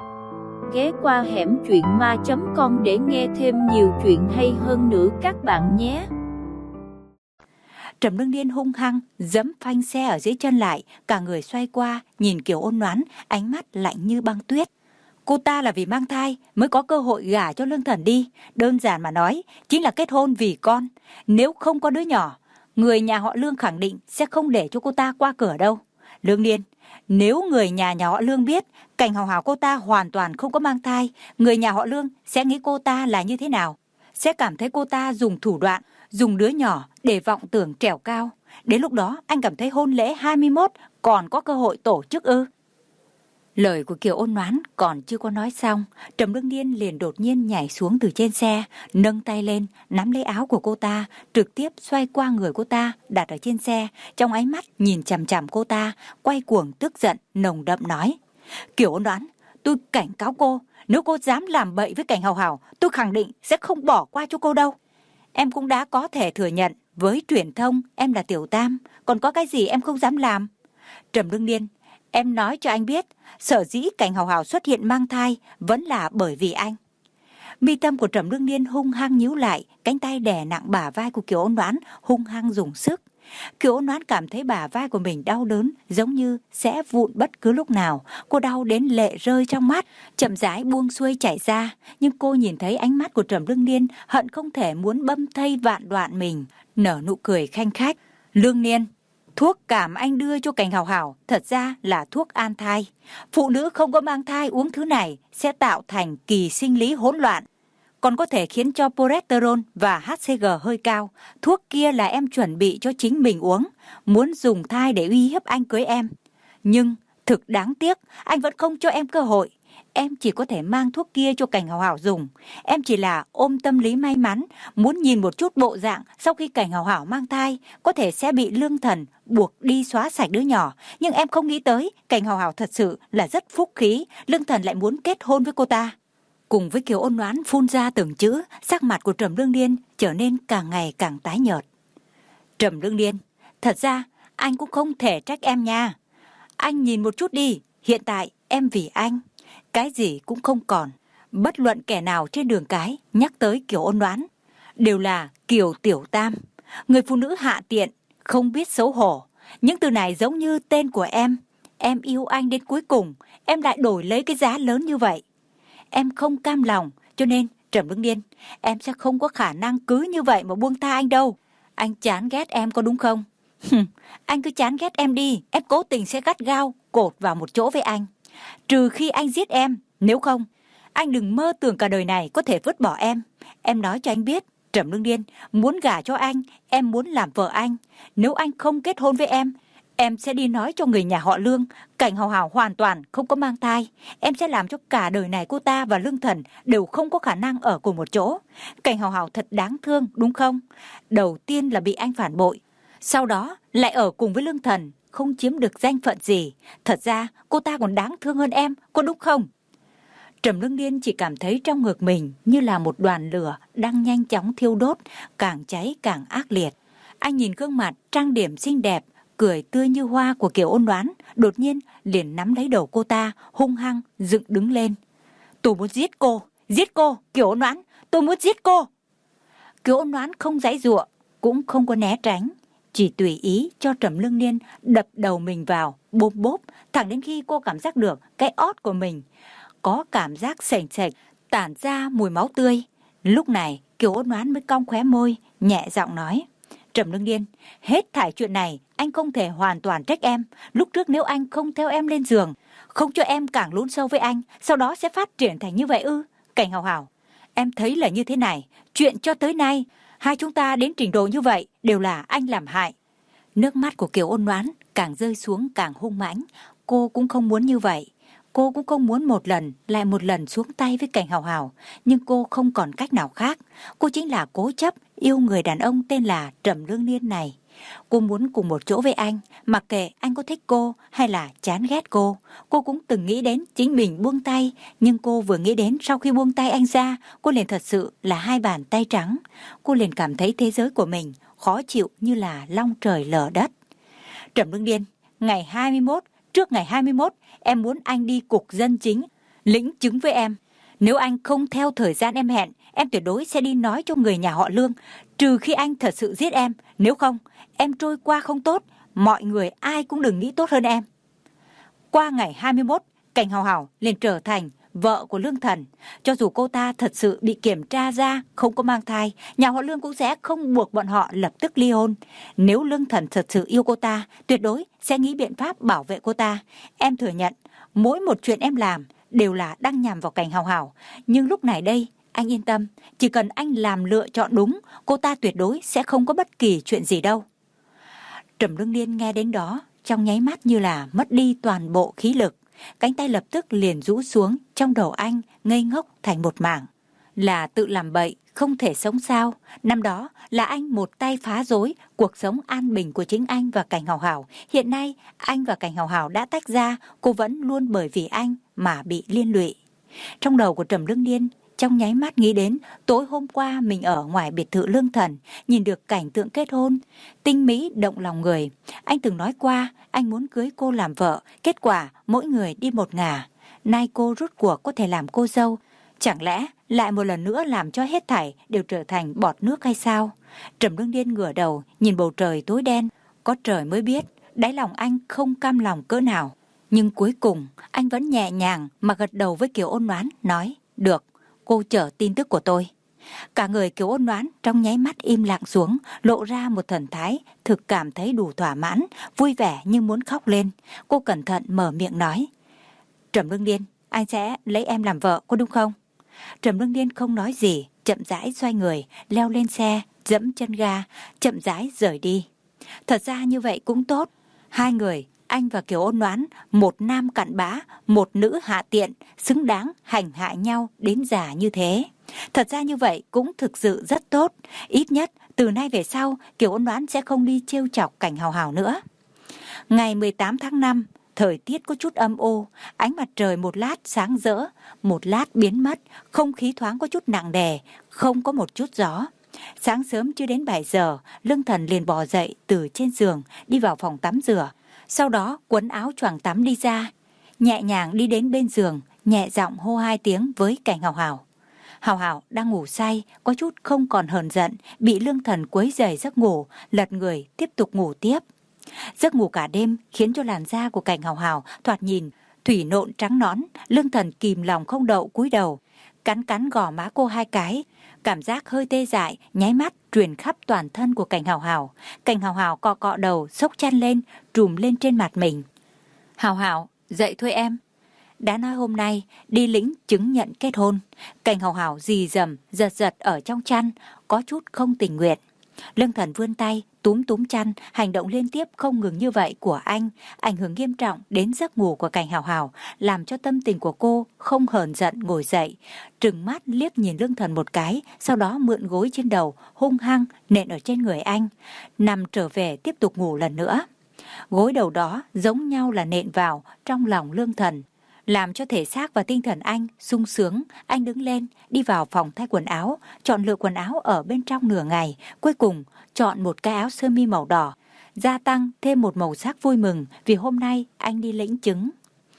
Ghé qua hẻm truyện ma chấm com để nghe thêm nhiều chuyện hay hơn nữa các bạn nhé. Trầm Lương Niên hung hăng giẫm phanh xe ở dưới chân lại, cả người xoay qua nhìn Kiều Ôn Đoán, ánh mắt lạnh như băng tuyết. Cô ta là vì mang thai mới có cơ hội gả cho Lương Thần đi, đơn giản mà nói chính là kết hôn vì con. Nếu không có đứa nhỏ, người nhà họ Lương khẳng định sẽ không để cho cô ta qua cửa đâu. Lương Niên, nếu người nhà nhà họ Lương biết Cảnh Hào Hào cô ta hoàn toàn không có mang thai, người nhà họ Lương sẽ nghĩ cô ta là như thế nào? Sẽ cảm thấy cô ta dùng thủ đoạn, dùng đứa nhỏ để vọng tưởng trèo cao. Đến lúc đó anh cảm thấy hôn lễ hai mươi mốt còn có cơ hội tổ chức ư? Lời của Kiều Ôn Đoán còn chưa có nói xong, Trầm Lương Niên liền đột nhiên nhảy xuống từ trên xe, nâng tay lên, nắm lấy áo của cô ta, trực tiếp xoay qua người cô ta, đặt ở trên xe, trong ánh mắt nhìn chằm chằm cô ta, quay cuồng tức giận, nồng đậm nói. Kiều Ôn Đoán, tôi cảnh cáo cô, nếu cô dám làm bậy với Cảnh Hào Hào, tôi khẳng định sẽ không bỏ qua cho cô đâu. Em cũng đã có thể thừa nhận với truyền thông em là tiểu tam, còn có cái gì em không dám làm? Trầm Lương Niên, em nói cho anh biết, sở dĩ Cảnh Hào Hào xuất hiện mang thai vẫn là bởi vì anh. Mi tâm của Trầm Lương Niên hung hăng nhíu lại, cánh tay đè nặng bả vai của Kiều Ôn Đoán, hung hăng dùng sức. Kiều Ôn Đoán cảm thấy bả vai của mình đau đớn, giống như sẽ vụn bất cứ lúc nào. Cô đau đến lệ rơi trong mắt, chậm rãi buông xuôi chảy ra. Nhưng cô nhìn thấy ánh mắt của Trầm Lương Niên, hận không thể muốn băm thây vạn đoạn mình, nở nụ cười khanh khách. Lương Niên, thuốc cảm anh đưa cho Cảnh Hào Hào thật ra là thuốc an thai. Phụ nữ không có mang thai uống thứ này sẽ tạo thành kỳ sinh lý hỗn loạn, còn có thể khiến cho progesterone và hát xê giê hơi cao. Thuốc kia là em chuẩn bị cho chính mình uống, muốn dùng thai để uy hiếp anh cưới em. Nhưng thực đáng tiếc, anh vẫn không cho em cơ hội. Em chỉ có thể mang thuốc kia cho Cảnh Hào Hào dùng. Em chỉ là ôm tâm lý may mắn, muốn nhìn một chút bộ dạng sau khi Cảnh Hào Hào mang thai, có thể sẽ bị Lương Thần buộc đi xóa sạch đứa nhỏ. Nhưng em không nghĩ tới, Cảnh Hào Hào thật sự là rất phúc khí, Lương Thần lại muốn kết hôn với cô ta. Cùng với Kiều Ôn Đoán phun ra từng chữ, sắc mặt của Trầm Lương Niên trở nên càng ngày càng tái nhợt. Trầm Lương Niên, thật ra anh cũng không thể trách em nha. Anh nhìn một chút đi, hiện tại em vì anh, cái gì cũng không còn. Bất luận kẻ nào trên đường cái nhắc tới Kiều Ôn Đoán đều là Kiều Tiểu Tam, người phụ nữ hạ tiện, không biết xấu hổ. Những từ này giống như tên của em. Em yêu anh đến cuối cùng, em lại đổi lấy cái giá lớn như vậy. Em không cam lòng, cho nên Trầm Lương Niên, em sẽ không có khả năng cứ như vậy mà buông tha anh đâu. Anh chán ghét em có đúng không? Anh cứ chán ghét em đi, em cố tình sẽ gắt gao cột vào một chỗ với anh. Trừ khi anh giết em, nếu không, anh đừng mơ tưởng cả đời này có thể vứt bỏ em. Em nói cho anh biết, Trầm Lương Điên muốn gả cho anh, em muốn làm vợ anh. Nếu anh không kết hôn với em, em sẽ đi nói cho người nhà họ Lương, Cảnh Hào Hào hoàn toàn không có mang thai. Em sẽ làm cho cả đời này cô ta và Lương Thần đều không có khả năng ở cùng một chỗ. Cảnh Hào Hào thật đáng thương, đúng không? Đầu tiên là bị anh phản bội, sau đó lại ở cùng với Lương Thần, không chiếm được danh phận gì. Thật ra cô ta còn đáng thương hơn em, có đúng không? Trầm Lương Điên chỉ cảm thấy trong ngực mình như là một đoàn lửa đang nhanh chóng thiêu đốt, càng cháy càng ác liệt. Anh nhìn gương mặt trang điểm xinh đẹp, cười tươi như hoa của Kiều Ôn Đoán, đột nhiên liền nắm lấy đầu cô ta, hung hăng dựng đứng lên. Tôi muốn giết cô, giết cô, Kiều Ôn Đoán, tôi muốn giết cô. Kiều Ôn Đoán không giãy giụa, cũng không có né tránh, chỉ tùy ý cho Trầm Lương Điên đập đầu mình vào, bốp bốp, thẳng đến khi cô cảm giác được cái ót của mình có cảm giác sền sệt, tản ra mùi máu tươi. Lúc này Kiều Ôn Đoán mới cong khóe môi, nhẹ giọng nói: Trầm Lương Điên, hết thảy chuyện này anh không thể hoàn toàn trách em. Lúc trước nếu anh không theo em lên giường, không cho em càng lún sâu với anh, sau đó sẽ phát triển thành như vậy ư? Cảnh Hào Hào, em thấy là như thế này, chuyện cho tới nay hai chúng ta đến trình độ như vậy đều là anh làm hại. Nước mắt của Kiều Ôn Đoán càng rơi xuống càng hung mãnh. Cô cũng không muốn như vậy. Cô cũng không muốn một lần lại một lần xuống tay với Cảnh Hào Hào, nhưng cô không còn cách nào khác. Cô chính là cố chấp yêu người đàn ông tên là Trầm Lương Điên này. Cô muốn cùng một chỗ với anh, mặc kệ anh có thích cô hay là chán ghét cô. Cô cũng từng nghĩ đến chính mình buông tay, nhưng cô vừa nghĩ đến sau khi buông tay anh ra, cô liền thật sự là hai bàn tay trắng. Cô liền cảm thấy thế giới của mình khó chịu như là long trời lở đất. Trầm Lương Điên, ngày hai mươi mốt, trước ngày hai mươi mốt, em muốn anh đi cục dân chính, lĩnh chứng với em. Nếu anh không theo thời gian em hẹn, em tuyệt đối sẽ đi nói cho người nhà họ Lương, trừ khi anh thật sự giết em. Nếu không, em trôi qua không tốt, mọi người ai cũng đừng nghĩ tốt hơn em. Qua ngày hai mươi mốt, Cảnh Hào Hào liền trở thành vợ của Lương Thần. Cho dù cô ta thật sự bị kiểm tra ra không có mang thai, nhà họ Lương cũng sẽ không buộc bọn họ lập tức ly hôn. Nếu Lương Thần thật sự yêu cô ta, tuyệt đối sẽ nghĩ biện pháp bảo vệ cô ta. Em thừa nhận, mỗi một chuyện em làm đều là đang nhằm vào Cảnh Hào Hào. Nhưng lúc này đây, anh yên tâm, chỉ cần anh làm lựa chọn đúng, cô ta tuyệt đối sẽ không có bất kỳ chuyện gì đâu. Trầm Lương Điên nghe đến đó, trong nháy mắt như là mất đi toàn bộ khí lực. Cánh tay lập tức liền rũ xuống, trong đầu anh ngây ngốc thành một mảng. Là tự làm bậy, không thể sống sao? Năm đó là anh một tay phá rối cuộc sống an bình của chính anh và Cảnh Hào Hào. Hiện nay anh và Cảnh Hào Hào đã tách ra, cô vẫn luôn bởi vì anh mà bị liên lụy. Trong đầu của Trầm Lương Điên trong nháy mắt nghĩ đến tối hôm qua mình ở ngoài biệt thự Lương Thần, nhìn được cảnh tượng kết hôn tinh mỹ động lòng người. Anh từng nói qua anh muốn cưới cô làm vợ, kết quả mỗi người đi một ngả. Nay cô rốt cuộc có thể làm cô dâu, chẳng lẽ lại một lần nữa làm cho hết thảy đều trở thành bọt nước hay sao? Trầm Lương Điên ngửa đầu nhìn bầu trời tối đen, có trời mới biết đáy lòng anh không cam lòng cỡ nào. Nhưng cuối cùng anh vẫn nhẹ nhàng mà gật đầu với Kiều Ôn Đoán, nói: được, cô chờ tin tức của tôi. Cả người Kiều Ôn Đoán trong nháy mắt im lặng xuống, lộ ra một thần thái thực cảm thấy đủ thỏa mãn, vui vẻ như muốn khóc lên. Cô cẩn thận mở miệng nói: Trầm Lương Điên, anh sẽ lấy em làm vợ, có đúng không? Trầm Lương Điên không nói gì, chậm rãi xoay người, leo lên xe, dẫm chân ga, chậm rãi rời đi. Thật ra như vậy cũng tốt. Hai người, anh và Kiều Ôn Đoán, một nam cặn bã, một nữ hạ tiện, xứng đáng hành hạ nhau đến già như thế. Thật ra như vậy cũng thực sự rất tốt. Ít nhất từ nay về sau, Kiều Ôn Đoán sẽ không đi trêu chọc Cảnh Hào Hào nữa. Ngày mười tám tháng năm, thời tiết có chút âm u, ánh mặt trời một lát sáng rỡ, một lát biến mất, không khí thoáng có chút nặng nề, không có một chút gió. Sáng sớm chưa đến bảy giờ, Lương Thần liền bò dậy từ trên giường, đi vào phòng tắm rửa. Sau đó quấn áo choàng tắm đi ra, nhẹ nhàng đi đến bên giường, nhẹ giọng hô hai tiếng với Cảnh Hào Hào. Hào Hào đang ngủ say, có chút không còn hờn giận, bị Lương Thần quấy rầy giấc ngủ, lật người tiếp tục ngủ tiếp. Giấc ngủ cả đêm khiến cho làn da của Cảnh Hào Hào thoạt nhìn thủy nộn trắng nõn. Lương Thần kìm lòng không đậu cúi đầu, cắn cắn gò má cô hai cái. Cảm giác hơi tê dại nháy mắt truyền khắp toàn thân của Cảnh Hào Hào. Cảnh Hào Hào cọ cọ đầu, xốc chăn lên, trùm lên trên mặt mình. Hào Hào, dậy thôi em. Đã nói hôm nay đi lĩnh chứng nhận kết hôn. Cảnh Hào Hào rì rầm, giật giật ở trong chăn, có chút không tình nguyện. Lương Thần vươn tay, túm túm chăn, hành động liên tiếp không ngừng như vậy của anh, ảnh hưởng nghiêm trọng đến giấc ngủ của Cảnh Hào Hào, làm cho tâm tình của cô không hờn giận ngồi dậy, trừng mắt liếc nhìn Lương Thần một cái, sau đó mượn gối trên đầu, hung hăng nện ở trên người anh, nằm trở về tiếp tục ngủ lần nữa. Gối đầu đó giống nhau là nện vào trong lòng Lương Thần, làm cho thể xác và tinh thần anh sung sướng. Anh đứng lên, đi vào phòng thay quần áo, chọn lựa quần áo ở bên trong nửa ngày, cuối cùng chọn một cái áo sơ mi màu đỏ, gia tăng thêm một màu sắc vui mừng vì hôm nay anh đi lĩnh chứng.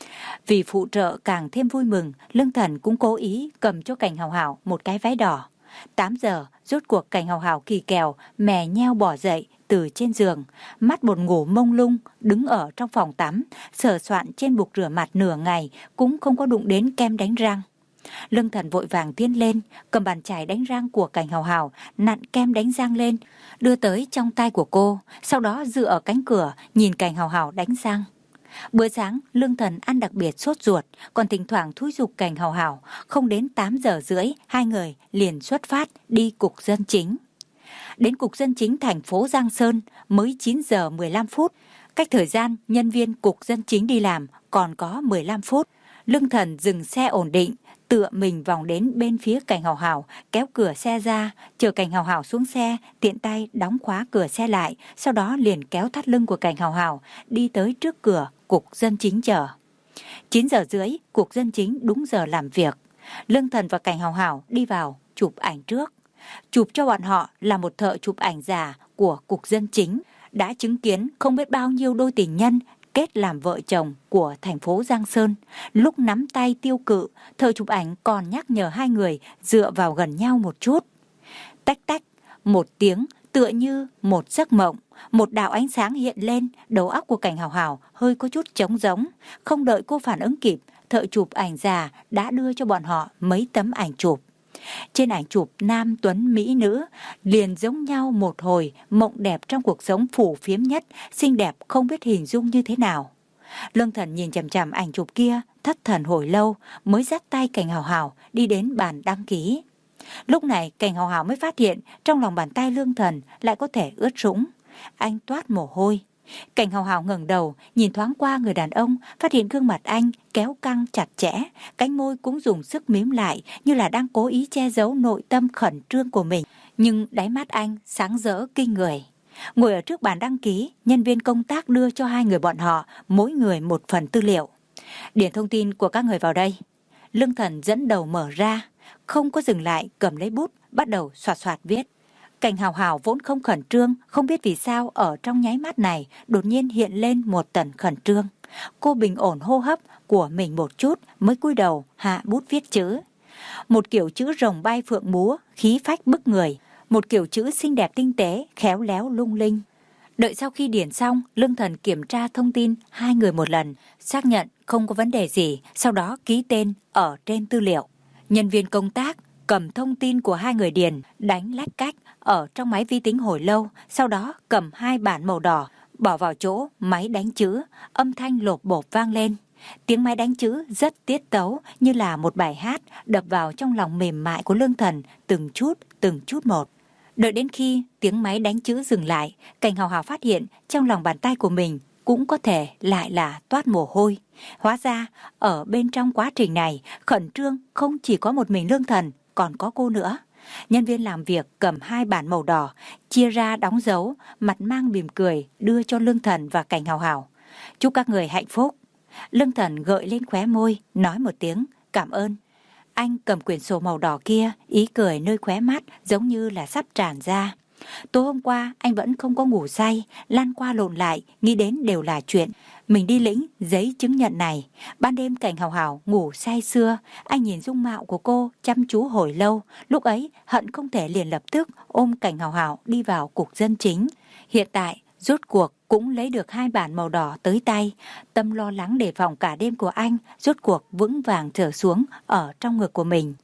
Vì phụ trợ càng thêm vui mừng, Lương Thần cũng cố ý cầm cho Cảnh Hào Hào một cái váy đỏ. tám giờ, rốt cuộc Cảnh Hào Hào kỳ kèo, mè nheo bỏ dậy từ trên giường, mắt buồn ngủ mông lung, đứng ở trong phòng tắm, sờ soạn trên bục rửa mặt nửa ngày cũng không có đụng đến kem đánh răng. Lương Thần vội vàng tiến lên, cầm bàn chải đánh răng của Cảnh Hào Hào, nặn kem đánh răng lên, đưa tới trong tay của cô, sau đó dựa ở cánh cửa nhìn Cảnh Hào Hào đánh răng. Bữa sáng Lương Thần ăn đặc biệt sốt ruột, còn thỉnh thoảng thúc giục Cảnh Hào Hào. Không đến tám giờ rưỡi, hai người liền xuất phát đi cục dân chính. Đến cục dân chính thành phố Giang Sơn mới chín giờ mười lăm phút, cách thời gian nhân viên cục dân chính đi làm còn có mười lăm phút. Lương Thần dừng xe ổn định, tựa mình vòng đến bên phía Cảnh Hào Hào, kéo cửa xe ra, chờ Cảnh Hào Hào xuống xe, tiện tay đóng khóa cửa xe lại, sau đó liền kéo thắt lưng của Cảnh Hào Hào đi tới trước cửa cục dân chính chờ. chín giờ rưỡi, cục dân chính đúng giờ làm việc. Lương Thần và Cảnh Hào Hào đi vào chụp ảnh trước. Chụp cho bọn họ là một thợ chụp ảnh già của cục dân chính, đã chứng kiến không biết bao nhiêu đôi tình nhân kết làm vợ chồng của thành phố Giang Sơn. Lúc nắm tay tiêu cự, thợ chụp ảnh còn nhắc nhở hai người dựa vào gần nhau một chút. Tách tách, một tiếng tựa như một giấc mộng, một đạo ánh sáng hiện lên, đầu óc của Cảnh Hào Hào hơi có chút trống rỗng. Không đợi cô phản ứng kịp, thợ chụp ảnh già đã đưa cho bọn họ mấy tấm ảnh chụp. Trên ảnh chụp nam tuấn mỹ nữ liền giống nhau một hồi, mộng đẹp trong cuộc sống phủ phiếm nhất, xinh đẹp không biết hình dung như thế nào. Lương Thần nhìn chằm chằm ảnh chụp kia, thất thần hồi lâu mới dắt tay Cảnh Hào Hào đi đến bàn đăng ký. Lúc này Cảnh Hào Hào mới phát hiện trong lòng bàn tay Lương Thần lại có thể ướt sũng. Anh toát mồ hôi. Cảnh Hào Hào ngẩng đầu nhìn thoáng qua người đàn ông, phát hiện gương mặt anh kéo căng chặt chẽ, cánh môi cũng dùng sức mím lại như là đang cố ý che giấu nội tâm khẩn trương của mình, nhưng đáy mắt anh sáng rỡ kinh người. Ngồi ở trước bàn đăng ký, nhân viên công tác đưa cho hai người bọn họ mỗi người một phần tư liệu. Điền thông tin của các người vào đây. Lương Thần dẫn đầu mở ra, không có dừng lại, cầm lấy bút bắt đầu soạt soạt viết. Cảnh Hào Hào vốn không khẩn trương, không biết vì sao ở trong nháy mắt này đột nhiên hiện lên một tần khẩn trương. Cô bình ổn hô hấp của mình một chút mới cúi đầu hạ bút viết chữ. Một kiểu chữ rồng bay phượng múa, khí phách bức người. Một kiểu chữ xinh đẹp tinh tế, khéo léo lung linh. Đợi sau khi điền xong, Lương Thần kiểm tra thông tin hai người một lần, xác nhận không có vấn đề gì, sau đó ký tên ở trên tư liệu. Nhân viên công tác cầm thông tin của hai người điền, đánh lách cách ở trong máy vi tính hồi lâu, sau đó cầm hai bản màu đỏ, bỏ vào chỗ máy đánh chữ, âm thanh lộp bộp vang lên. Tiếng máy đánh chữ rất tiết tấu như là một bài hát đập vào trong lòng mềm mại của Lương Thần từng chút, từng chút một. Đợi đến khi tiếng máy đánh chữ dừng lại, Cảnh Hào Hào phát hiện trong lòng bàn tay của mình cũng có thể lại là toát mồ hôi. Hóa ra, ở bên trong quá trình này, khẩn trương không chỉ có một mình Lương Thần, còn có cô nữa. Nhân viên làm việc cầm hai bản màu đỏ, chia ra đóng dấu, mặt mang mỉm cười, đưa cho Lương Thần và Cảnh Hào Hào. Chúc các người hạnh phúc. Lương Thần gợi lên khóe môi, nói một tiếng, cảm ơn. Anh cầm quyển sổ màu đỏ kia, ý cười nơi khóe mắt giống như là sắp tràn ra. Tối hôm qua anh vẫn không có ngủ say, lăn qua lộn lại, nghĩ đến đều là chuyện mình đi lĩnh giấy chứng nhận này. Ban đêm Cảnh Hào Hào ngủ say sưa, anh nhìn dung mạo của cô chăm chú hồi lâu. Lúc ấy hận không thể liền lập tức ôm Cảnh Hào Hào đi vào cục dân chính. Hiện tại rốt cuộc cũng lấy được hai bản màu đỏ tới tay. Tâm lo lắng đề phòng cả đêm của anh rốt cuộc vững vàng trở xuống ở trong ngực của mình.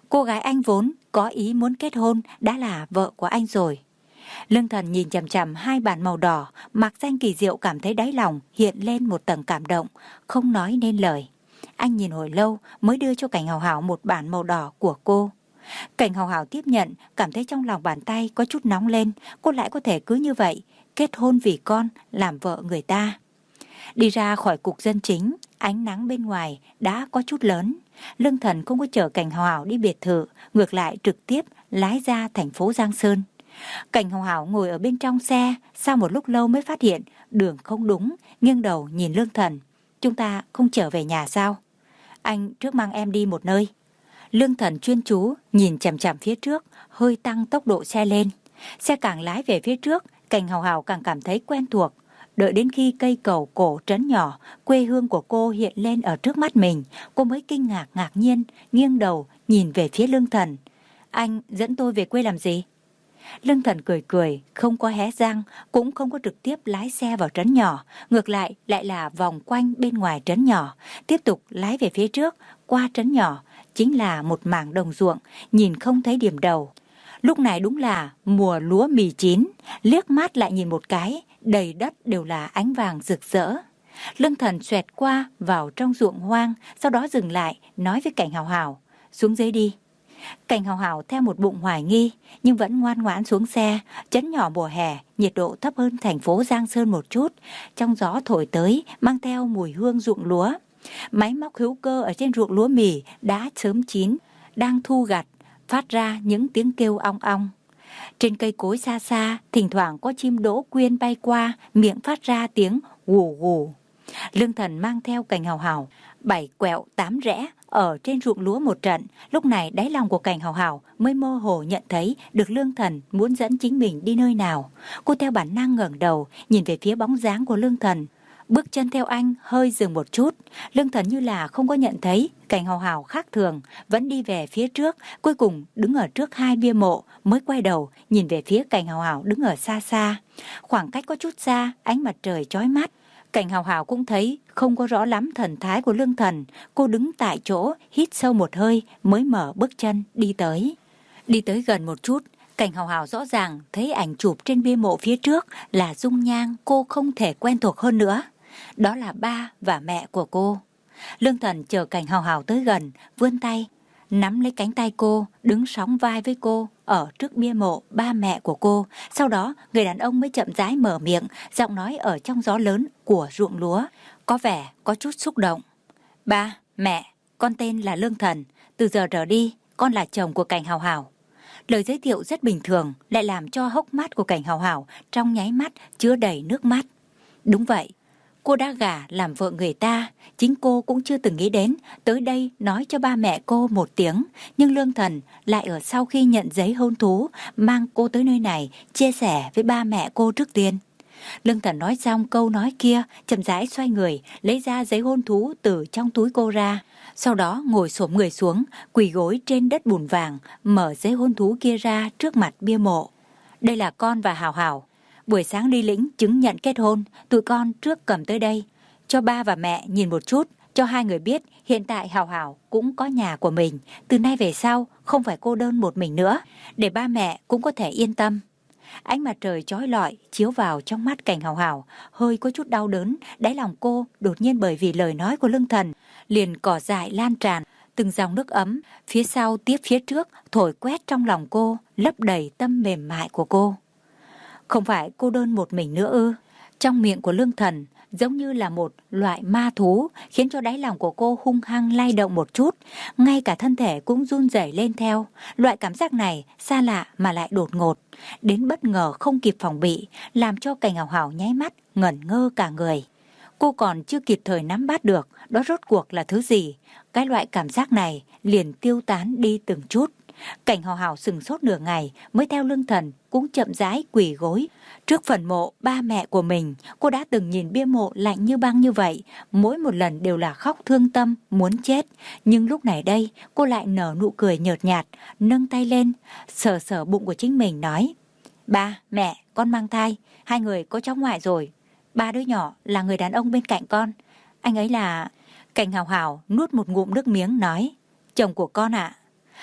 Cô gái anh vốn có ý muốn kết hôn đã là vợ của anh rồi. Lương Thần nhìn chằm chằm hai bàn màu đỏ, mặc danh kỳ diệu cảm thấy đáy lòng hiện lên một tầng cảm động, không nói nên lời. Anh nhìn hồi lâu mới đưa cho Cảnh Hào Hào một bản màu đỏ của cô. Cảnh Hào Hào tiếp nhận, cảm thấy trong lòng bàn tay có chút nóng lên, cô lại có thể cứ như vậy, kết hôn vì con, làm vợ người ta. Đi ra khỏi cục dân chính, ánh nắng bên ngoài đã có chút lớn. Lương Thần không có chở Cảnh Hào Hào đi biệt thự, ngược lại trực tiếp lái ra thành phố Giang Sơn. Cảnh Hào Hào ngồi ở bên trong xe, sau một lúc lâu mới phát hiện đường không đúng, nghiêng đầu nhìn Lương Thần. Chúng ta không trở về nhà sao? Anh trước mang em đi một nơi. Lương Thần chuyên chú nhìn chằm chằm phía trước, hơi tăng tốc độ xe lên. Xe càng lái về phía trước, Cảnh Hào Hào càng cảm thấy quen thuộc. Đợi đến khi cây cầu cổ trấn nhỏ, quê hương của cô hiện lên ở trước mắt mình, cô mới kinh ngạc ngạc nhiên, nghiêng đầu nhìn về phía Lương Thần. Anh dẫn tôi về quê làm gì? Lương Thần cười cười, không có hé răng, cũng không có trực tiếp lái xe vào trấn nhỏ, ngược lại lại là vòng quanh bên ngoài trấn nhỏ, tiếp tục lái về phía trước, qua trấn nhỏ, chính là một mảng đồng ruộng, nhìn không thấy điểm đầu. Lúc này đúng là mùa lúa mì chín, liếc mắt lại nhìn một cái, đầy đất đều là ánh vàng rực rỡ. Lương Thần xoẹt qua vào trong ruộng hoang, sau đó dừng lại, nói với Cảnh Hào Hào, xuống dưới đi. Cảnh Hào Hào theo một bụng hoài nghi, nhưng vẫn ngoan ngoãn xuống xe. Trấn nhỏ mùa hè, nhiệt độ thấp hơn thành phố Giang Sơn một chút, trong gió thổi tới, mang theo mùi hương ruộng lúa. Máy móc hữu cơ ở trên ruộng lúa mì đã sớm chín, đang thu gặt, phát ra những tiếng kêu ong ong. Trên cây cối xa xa, thỉnh thoảng có chim đỗ quyên bay qua, miệng phát ra tiếng gù gù. Lương Thần mang theo Cảnh Hào Hào, bảy quẹo tám rẽ ở trên ruộng lúa một trận. Lúc này đáy lòng của Cảnh Hào Hào mới mơ hồ nhận thấy được Lương Thần muốn dẫn chính mình đi nơi nào. Cô theo bản năng ngẩng đầu, nhìn về phía bóng dáng của Lương Thần. Bước chân theo anh hơi dừng một chút. Lương Thần như là không có nhận thấy Cảnh Hào Hào khác thường, vẫn đi về phía trước, cuối cùng đứng ở trước hai bia mộ, mới quay đầu nhìn về phía Cảnh Hào Hào đứng ở xa xa. Khoảng cách có chút xa, ánh mặt trời chói mắt. Cảnh Hào Hào cũng thấy không có rõ lắm thần thái của Lương Thần. Cô đứng tại chỗ, hít sâu một hơi, mới mở bước chân đi tới. Đi tới gần một chút, Cảnh Hào Hào rõ ràng thấy ảnh chụp trên bia mộ phía trước là dung nhan cô không thể quen thuộc hơn nữa. Đó là ba và mẹ của cô. Lương Thần chờ Cảnh Hào Hào tới gần, vươn tay, nắm lấy cánh tay cô, đứng sóng vai với cô ở trước bia mộ ba mẹ của cô. Sau đó người đàn ông mới chậm rãi mở miệng, giọng nói ở trong gió lớn của ruộng lúa, có vẻ có chút xúc động. Ba, mẹ, con tên là Lương Thần, từ giờ trở đi con là chồng của Cảnh Hào Hào. Lời giới thiệu rất bình thường lại làm cho hốc mắt của Cảnh Hào Hào trong nháy mắt chứa đầy nước mắt. Đúng vậy, cô đã gả làm vợ người ta, chính cô cũng chưa từng nghĩ đến tới đây nói cho ba mẹ cô một tiếng. Nhưng Lương Thần lại ở sau khi nhận giấy hôn thú, mang cô tới nơi này, chia sẻ với ba mẹ cô trước tiên. Lương Thần nói xong câu nói kia, chậm rãi xoay người, lấy ra giấy hôn thú từ trong túi cô ra. Sau đó ngồi xổm người xuống, quỳ gối trên đất bùn vàng, mở giấy hôn thú kia ra trước mặt bia mộ. Đây là con và Hào Hào. Buổi sáng đi lĩnh chứng nhận kết hôn, tụi con trước cầm tới đây, cho ba và mẹ nhìn một chút, cho hai người biết hiện tại Hào Hào cũng có nhà của mình, từ nay về sau không phải cô đơn một mình nữa, để ba mẹ cũng có thể yên tâm. Ánh mặt trời chói lọi chiếu vào trong mắt Cảnh Hào Hào, hơi có chút đau đớn, đáy lòng cô đột nhiên bởi vì lời nói của Lương Thần liền cỏ dại lan tràn, từng dòng nước ấm phía sau tiếp phía trước thổi quét trong lòng cô, lấp đầy tâm mềm mại của cô. Không phải cô đơn một mình nữa ư? Trong miệng của Lương Thần giống như là một loại ma thú, khiến cho đáy lòng của cô hung hăng lay động một chút, ngay cả thân thể cũng run rẩy lên theo. Loại cảm giác này xa lạ mà lại đột ngột, đến bất ngờ không kịp phòng bị, làm cho Cảnh Hào Hào nháy mắt ngẩn ngơ cả người. Cô còn chưa kịp thời nắm bắt được đó rốt cuộc là thứ gì, cái loại cảm giác này liền tiêu tán đi từng chút. Cảnh Hào Hào sừng sốt nửa ngày mới theo Lương Thần cũng chậm rãi quỳ gối trước phần mộ ba mẹ của mình. Cô đã từng nhìn bia mộ lạnh như băng như vậy, mỗi một lần đều là khóc thương tâm muốn chết, nhưng lúc này đây cô lại nở nụ cười nhợt nhạt, nâng tay lên sờ sờ bụng của chính mình, nói: Ba, mẹ, con mang thai, hai người có cháu ngoại rồi. Ba đứa nhỏ là người đàn ông bên cạnh con, anh ấy là... Cảnh Hào Hào nuốt một ngụm nước miếng nói: Chồng của con ạ.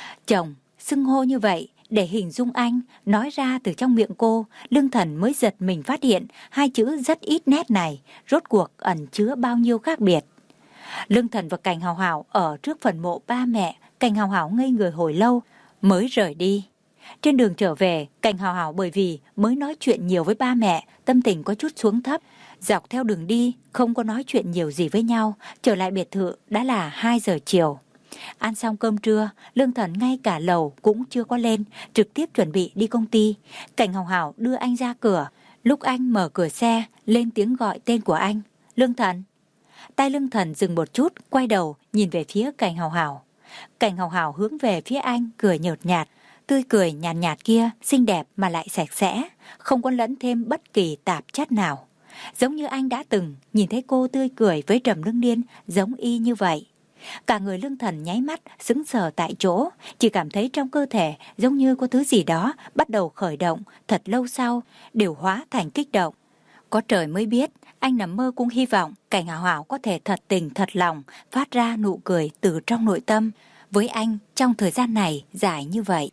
Chồng, xưng hô như vậy để hình dung anh, nói ra từ trong miệng cô, Lương Thần mới giật mình phát hiện hai chữ rất ít nét này rốt cuộc ẩn chứa bao nhiêu khác biệt. Lương Thần và Cảnh Hào Hào ở trước phần mộ ba mẹ, Cảnh Hào Hào ngây người hồi lâu mới rời đi. Trên đường trở về, Cảnh Hào Hào bởi vì mới nói chuyện nhiều với ba mẹ, tâm tình có chút xuống thấp. Dọc theo đường đi, không có nói chuyện nhiều gì với nhau, trở lại biệt thự đã là hai giờ chiều. Ăn xong cơm trưa, Lương Thần ngay cả lầu cũng chưa có lên, trực tiếp chuẩn bị đi công ty. Cảnh Hào Hào đưa anh ra cửa. Lúc anh mở cửa xe, lên tiếng gọi tên của anh. Lương Thần. Tay Lương Thần dừng một chút, quay đầu nhìn về phía Cảnh Hào Hào. Cảnh Hào Hào hướng về phía anh, cười nhợt nhạt. Tươi cười nhàn nhạt, nhạt kia, xinh đẹp mà lại sạch sẽ, không có lẫn thêm bất kỳ tạp chất nào. Giống như anh đã từng nhìn thấy cô tươi cười với Trầm Lương Điên, giống y như vậy. Cả người Lương Thần nháy mắt, sững sờ tại chỗ, chỉ cảm thấy trong cơ thể giống như có thứ gì đó bắt đầu khởi động, thật lâu sau đều hóa thành kích động. Có trời mới biết, anh nằm mơ cũng hy vọng Cảnh Hào Hào có thể thật tình thật lòng phát ra nụ cười từ trong nội tâm với anh trong thời gian này dài như vậy.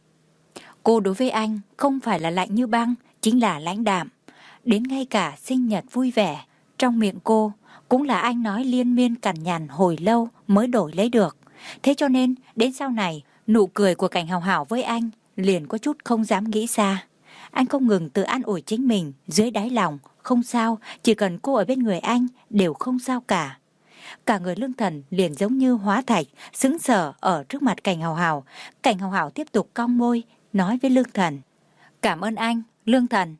Cô đối với anh không phải là lạnh như băng, chính là lãnh đạm. Đến ngay cả sinh nhật vui vẻ, trong miệng cô cũng là anh nói liên miên cằn nhằn hồi lâu mới đổi lấy được. Thế cho nên đến sau này, nụ cười của Cảnh Hào Hào với anh liền có chút không dám nghĩ xa. Anh không ngừng tự an ủi chính mình dưới đáy lòng, không sao, chỉ cần cô ở bên người anh đều không sao cả. Cả người Lương Thần liền giống như hóa thạch, sững sờ ở trước mặt Cảnh Hào Hào. Cảnh Hào Hào tiếp tục cong môi, nói với Lương Thần. Cảm ơn anh, Lương Thần.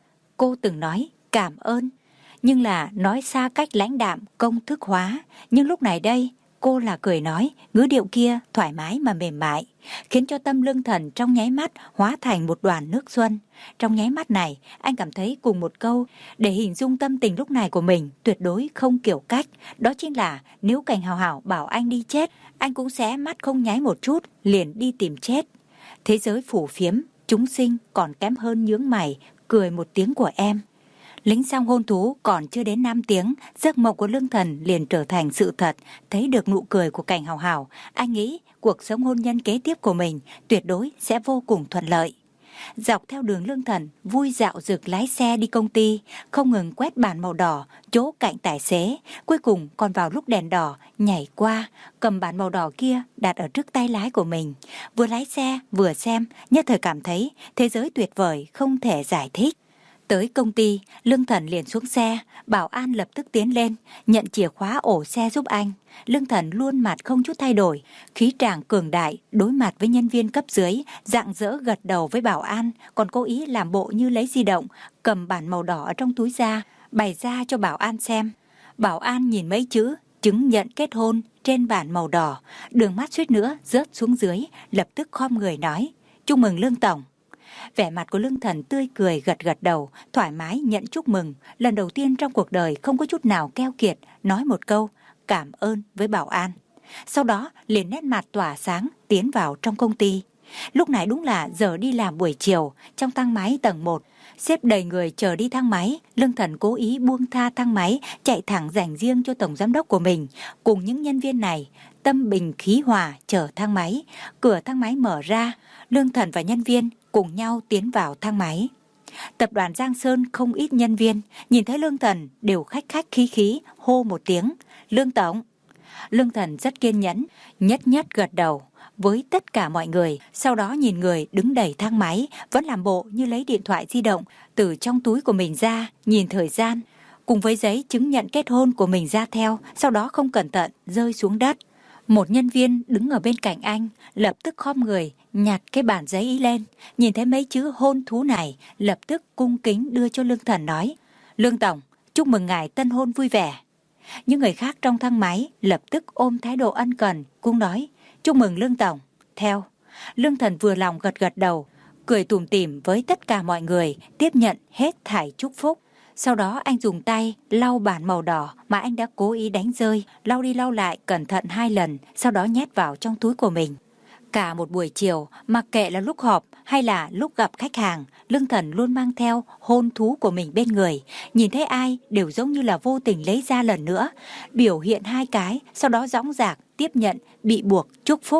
Cô từng nói cảm ơn, nhưng là nói xa cách lãnh đạm, công thức hóa. Nhưng lúc này đây, cô là cười nói, ngữ điệu kia thoải mái mà mềm mại, khiến cho tâm Lương Thần trong nháy mắt hóa thành một đoàn nước xuân. Trong nháy mắt này, anh cảm thấy cùng một câu để hình dung tâm tình lúc này của mình tuyệt đối không kiểu cách. Đó chính là nếu Cảnh Hào Hào bảo anh đi chết, anh cũng sẽ mắt không nháy một chút, liền đi tìm chết. Thế giới phủ phiếm, chúng sinh còn kém hơn nhướng mày, cười một tiếng của em. Lính xong hôn thú còn chưa đến năm tiếng, giấc mộng của Lương Thần liền trở thành sự thật. Thấy được nụ cười của Cảnh Hào Hào, anh nghĩ cuộc sống hôn nhân kế tiếp của mình tuyệt đối sẽ vô cùng thuận lợi. Dọc theo đường Lương Thần vui dạo dực lái xe đi công ty, không ngừng quét bàn màu đỏ chỗ cạnh tài xế. Cuối cùng còn vào lúc đèn đỏ nhảy qua, cầm bàn màu đỏ kia đặt ở trước tay lái của mình. Vừa lái xe vừa xem, nhất thời cảm thấy thế giới tuyệt vời không thể giải thích. Tới công ty, Lương Thần liền xuống xe, bảo an lập tức tiến lên, nhận chìa khóa ổ xe giúp anh. Lương Thần luôn mặt không chút thay đổi, khí tràng cường đại, đối mặt với nhân viên cấp dưới, rạng rỡ gật đầu với bảo an, còn cố ý làm bộ như lấy di động, cầm bản màu đỏ ở trong túi ra, bày ra cho bảo an xem. Bảo an nhìn mấy chữ, chứng nhận kết hôn trên bản màu đỏ, đường mắt suýt nữa rớt xuống dưới, lập tức khom người nói, chúc mừng Lương Tổng. Vẻ mặt của Lương Thần tươi cười gật gật đầu, thoải mái nhận chúc mừng. Lần đầu tiên trong cuộc đời không có chút nào keo kiệt, nói một câu cảm ơn với bảo an. Sau đó liền nét mặt tỏa sáng tiến vào trong công ty. Lúc này đúng là giờ đi làm buổi chiều, trong thang máy tầng một, xếp đầy người chờ đi thang máy. Lương Thần cố ý buông tha thang máy, chạy thẳng dành riêng cho tổng giám đốc của mình. Cùng những nhân viên này, tâm bình khí hòa chờ thang máy. Cửa thang máy mở ra, Lương Thần và nhân viên cùng nhau tiến vào thang máy. Tập đoàn Giang Sơn không ít nhân viên, nhìn thấy Lương Thần đều khách khách khí khí, hô một tiếng, Lương Tổng. Lương Thần rất kiên nhẫn, nhất nhất gật đầu với tất cả mọi người, sau đó nhìn người đứng đẩy thang máy, vẫn làm bộ như lấy điện thoại di động từ trong túi của mình ra, nhìn thời gian, cùng với giấy chứng nhận kết hôn của mình ra theo, sau đó không cẩn thận rơi xuống đất. Một nhân viên đứng ở bên cạnh anh, lập tức khom người, nhặt cái bản giấy ý lên, nhìn thấy mấy chữ hôn thú này, lập tức cung kính đưa cho Lương Thần nói, Lương Tổng, chúc mừng ngài tân hôn vui vẻ. Những người khác trong thang máy lập tức ôm thái độ ân cần, cũng nói, chúc mừng Lương Tổng. Theo, Lương Thần vừa lòng gật gật đầu, cười tủm tỉm với tất cả mọi người, tiếp nhận hết thảy chúc phúc. Sau đó anh dùng tay lau bản màu đỏ mà anh đã cố ý đánh rơi, lau đi lau lại cẩn thận hai lần, sau đó nhét vào trong túi của mình. Cả một buổi chiều, mặc kệ là lúc họp hay là lúc gặp khách hàng, Lương Thần luôn mang theo hôn thú của mình bên người. Nhìn thấy ai đều giống như là vô tình lấy ra lần nữa, biểu hiện hai cái, sau đó dõng dạc tiếp nhận bị buộc chúc phúc.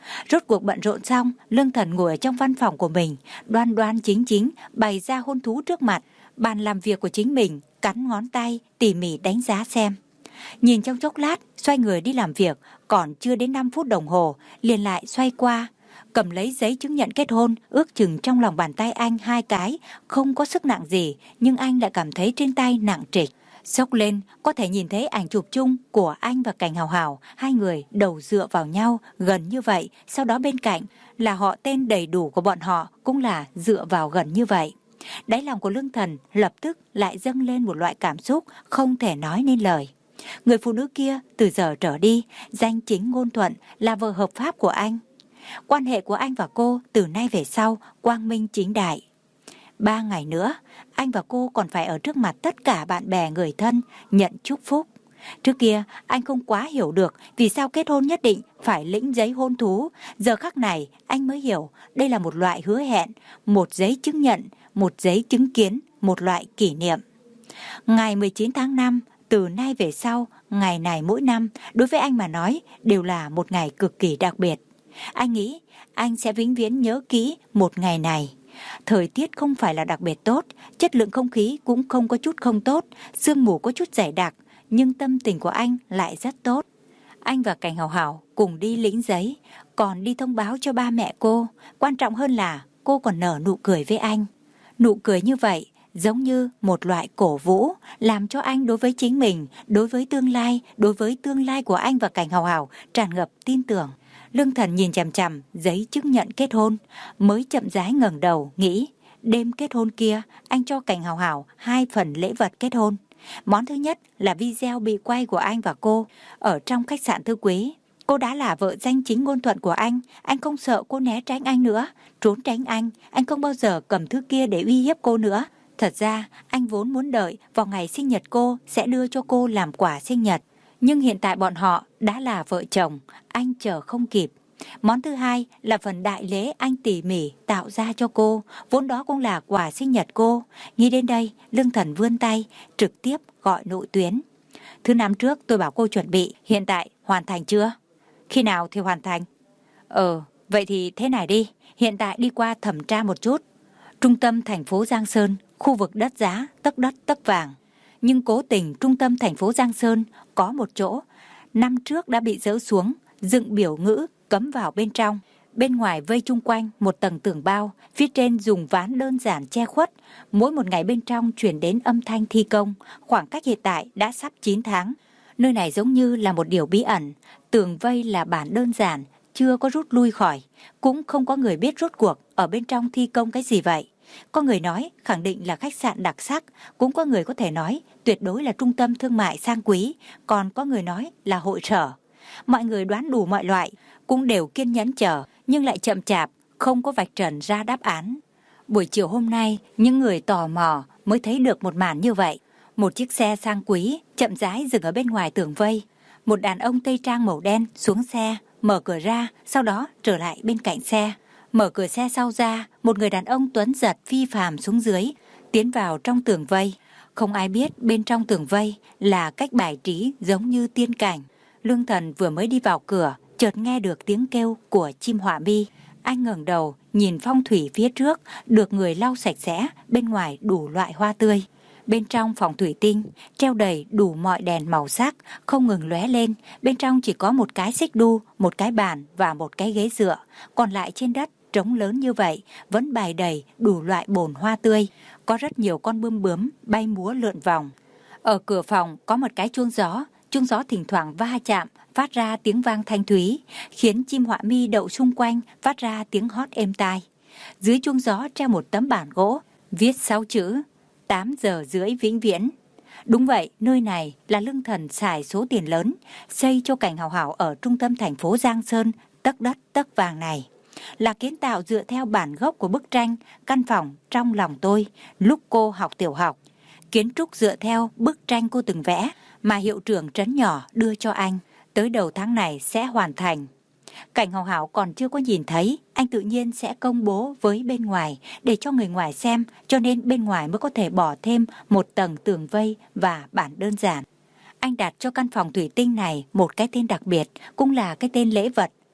Rốt cuộc bận rộn xong, Lương Thần ngồi ở trong văn phòng của mình, đoan đoan chính chính bày ra hôn thú trước mặt, bàn làm việc của chính mình, cắn ngón tay, tỉ mỉ đánh giá xem. Nhìn trong chốc lát, xoay người đi làm việc, còn chưa đến năm phút đồng hồ, liền lại xoay qua, cầm lấy giấy chứng nhận kết hôn, ước chừng trong lòng bàn tay anh hai cái, không có sức nặng gì, nhưng anh lại cảm thấy trên tay nặng trịch. Xốc lên, có thể nhìn thấy ảnh chụp chung của anh và Cảnh Hào Hào, hai người đầu dựa vào nhau gần như vậy, sau đó bên cạnh là họ tên đầy đủ của bọn họ cũng là dựa vào gần như vậy. Đáy lòng của Lương Thần lập tức lại dâng lên một loại cảm xúc không thể nói nên lời. Người phụ nữ kia từ giờ trở đi, danh chính ngôn thuận là vợ hợp pháp của anh. Quan hệ của anh và cô từ nay về sau quang minh chính đại. Ba ngày nữa, anh và cô còn phải ở trước mặt tất cả bạn bè người thân nhận chúc phúc. Trước kia, anh không quá hiểu được vì sao kết hôn nhất định phải lĩnh giấy hôn thú. Giờ khắc này, anh mới hiểu đây là một loại hứa hẹn, một giấy chứng nhận, một giấy chứng kiến, một loại kỷ niệm. Ngày mười chín tháng năm, từ nay về sau, ngày này mỗi năm, đối với anh mà nói, đều là một ngày cực kỳ đặc biệt. Anh nghĩ anh sẽ vĩnh viễn nhớ kỹ một ngày này. Thời tiết không phải là đặc biệt tốt, chất lượng không khí cũng không có chút không tốt, sương mù có chút dày đặc, nhưng tâm tình của anh lại rất tốt. Anh và Cảnh Hào Hào cùng đi lĩnh giấy, còn đi thông báo cho ba mẹ cô. Quan trọng hơn là cô còn nở nụ cười với anh. Nụ cười như vậy giống như một loại cổ vũ, làm cho anh đối với chính mình, đối với tương lai, đối với tương lai của anh và Cảnh Hào Hào tràn ngập tin tưởng. Lương Thần nhìn chằm chằm giấy chứng nhận kết hôn, mới chậm rãi ngẩng đầu nghĩ, đêm kết hôn kia anh cho Cảnh Hào Hào hai phần lễ vật kết hôn. Món thứ nhất là video bị quay của anh và cô ở trong khách sạn Thư Quý. Cô đã là vợ danh chính ngôn thuận của anh, anh không sợ cô né tránh anh nữa, trốn tránh anh, anh không bao giờ cầm thứ kia để uy hiếp cô nữa. Thật ra, anh vốn muốn đợi vào ngày sinh nhật cô sẽ đưa cho cô làm quà sinh nhật. Nhưng hiện tại bọn họ đã là vợ chồng, anh chờ không kịp. Món thứ hai là phần đại lễ anh tỉ mỉ tạo ra cho cô, vốn đó cũng là quà sinh nhật cô. Nghĩ đến đây, Lương Thần vươn tay, trực tiếp gọi nội tuyến. Thứ năm trước tôi bảo cô chuẩn bị, hiện tại hoàn thành chưa? Khi nào thì hoàn thành? Ờ, vậy thì thế này đi, hiện tại đi qua thẩm tra một chút. Trung tâm thành phố Giang Sơn, khu vực đất giá, tấc đất tấc vàng. Nhưng cố tình trung tâm thành phố Giang Sơn có một chỗ, năm trước đã bị dỡ xuống, dựng biểu ngữ cấm vào bên trong. Bên ngoài vây chung quanh một tầng tường bao, phía trên dùng ván đơn giản che khuất. Mỗi một ngày bên trong truyền đến âm thanh thi công, khoảng cách hiện tại đã sắp chín tháng. Nơi này giống như là một điều bí ẩn, tường vây là bản đơn giản, chưa có rút lui khỏi, cũng không có người biết rốt cuộc ở bên trong thi công cái gì vậy. Có người nói khẳng định là khách sạn đặc sắc, cũng có người có thể nói tuyệt đối là trung tâm thương mại sang quý, còn có người nói là hội sở. Mọi người đoán đủ mọi loại, cũng đều kiên nhẫn chờ, nhưng lại chậm chạp, không có vạch trần ra đáp án. Buổi chiều hôm nay, những người tò mò mới thấy được một màn như vậy. Một chiếc xe sang quý chậm rãi dừng ở bên ngoài tường vây. Một đàn ông tây trang màu đen xuống xe, mở cửa ra, sau đó trở lại bên cạnh xe. Mở cửa xe sau ra, một người đàn ông tuấn giật phi phàm xuống dưới, tiến vào trong tường vây. Không ai biết bên trong tường vây là cách bài trí giống như tiên cảnh. Lương Thần vừa mới đi vào cửa, chợt nghe được tiếng kêu của chim họa mi. Anh ngẩng đầu, nhìn phong thủy phía trước, được người lau sạch sẽ, bên ngoài đủ loại hoa tươi. Bên trong phòng thủy tinh, treo đầy đủ mọi đèn màu sắc, không ngừng lóe lên. Bên trong chỉ có một cái xích đu, một cái bàn và một cái ghế dựa. Còn lại trên đất, trống lớn như vậy, vẫn bày đầy đủ loại bồn hoa tươi. Có rất nhiều con bướm bướm bay múa lượn vòng. Ở cửa phòng có một cái chuông gió, chuông gió thỉnh thoảng va chạm, phát ra tiếng vang thanh thúy, khiến chim họa mi đậu xung quanh phát ra tiếng hót êm tai. Dưới chuông gió treo một tấm bản gỗ, viết sáu chữ, tám giờ rưỡi vĩnh viễn. Đúng vậy, nơi này là Lương Thần xài số tiền lớn, xây cho Cảnh Hào Hào ở trung tâm thành phố Giang Sơn, tấc đất tấc vàng này. Là kiến tạo dựa theo bản gốc của bức tranh Căn phòng trong lòng tôi, lúc cô học tiểu học. Kiến trúc dựa theo bức tranh cô từng vẽ mà hiệu trưởng trấn nhỏ đưa cho anh. Tới đầu tháng này sẽ hoàn thành. Cảnh Hào Hào còn chưa có nhìn thấy, anh tự nhiên sẽ công bố với bên ngoài để cho người ngoài xem, cho nên bên ngoài mới có thể bỏ thêm một tầng tường vây và bản đơn giản. Anh đặt cho căn phòng thủy tinh này một cái tên đặc biệt, cũng là cái tên lễ vật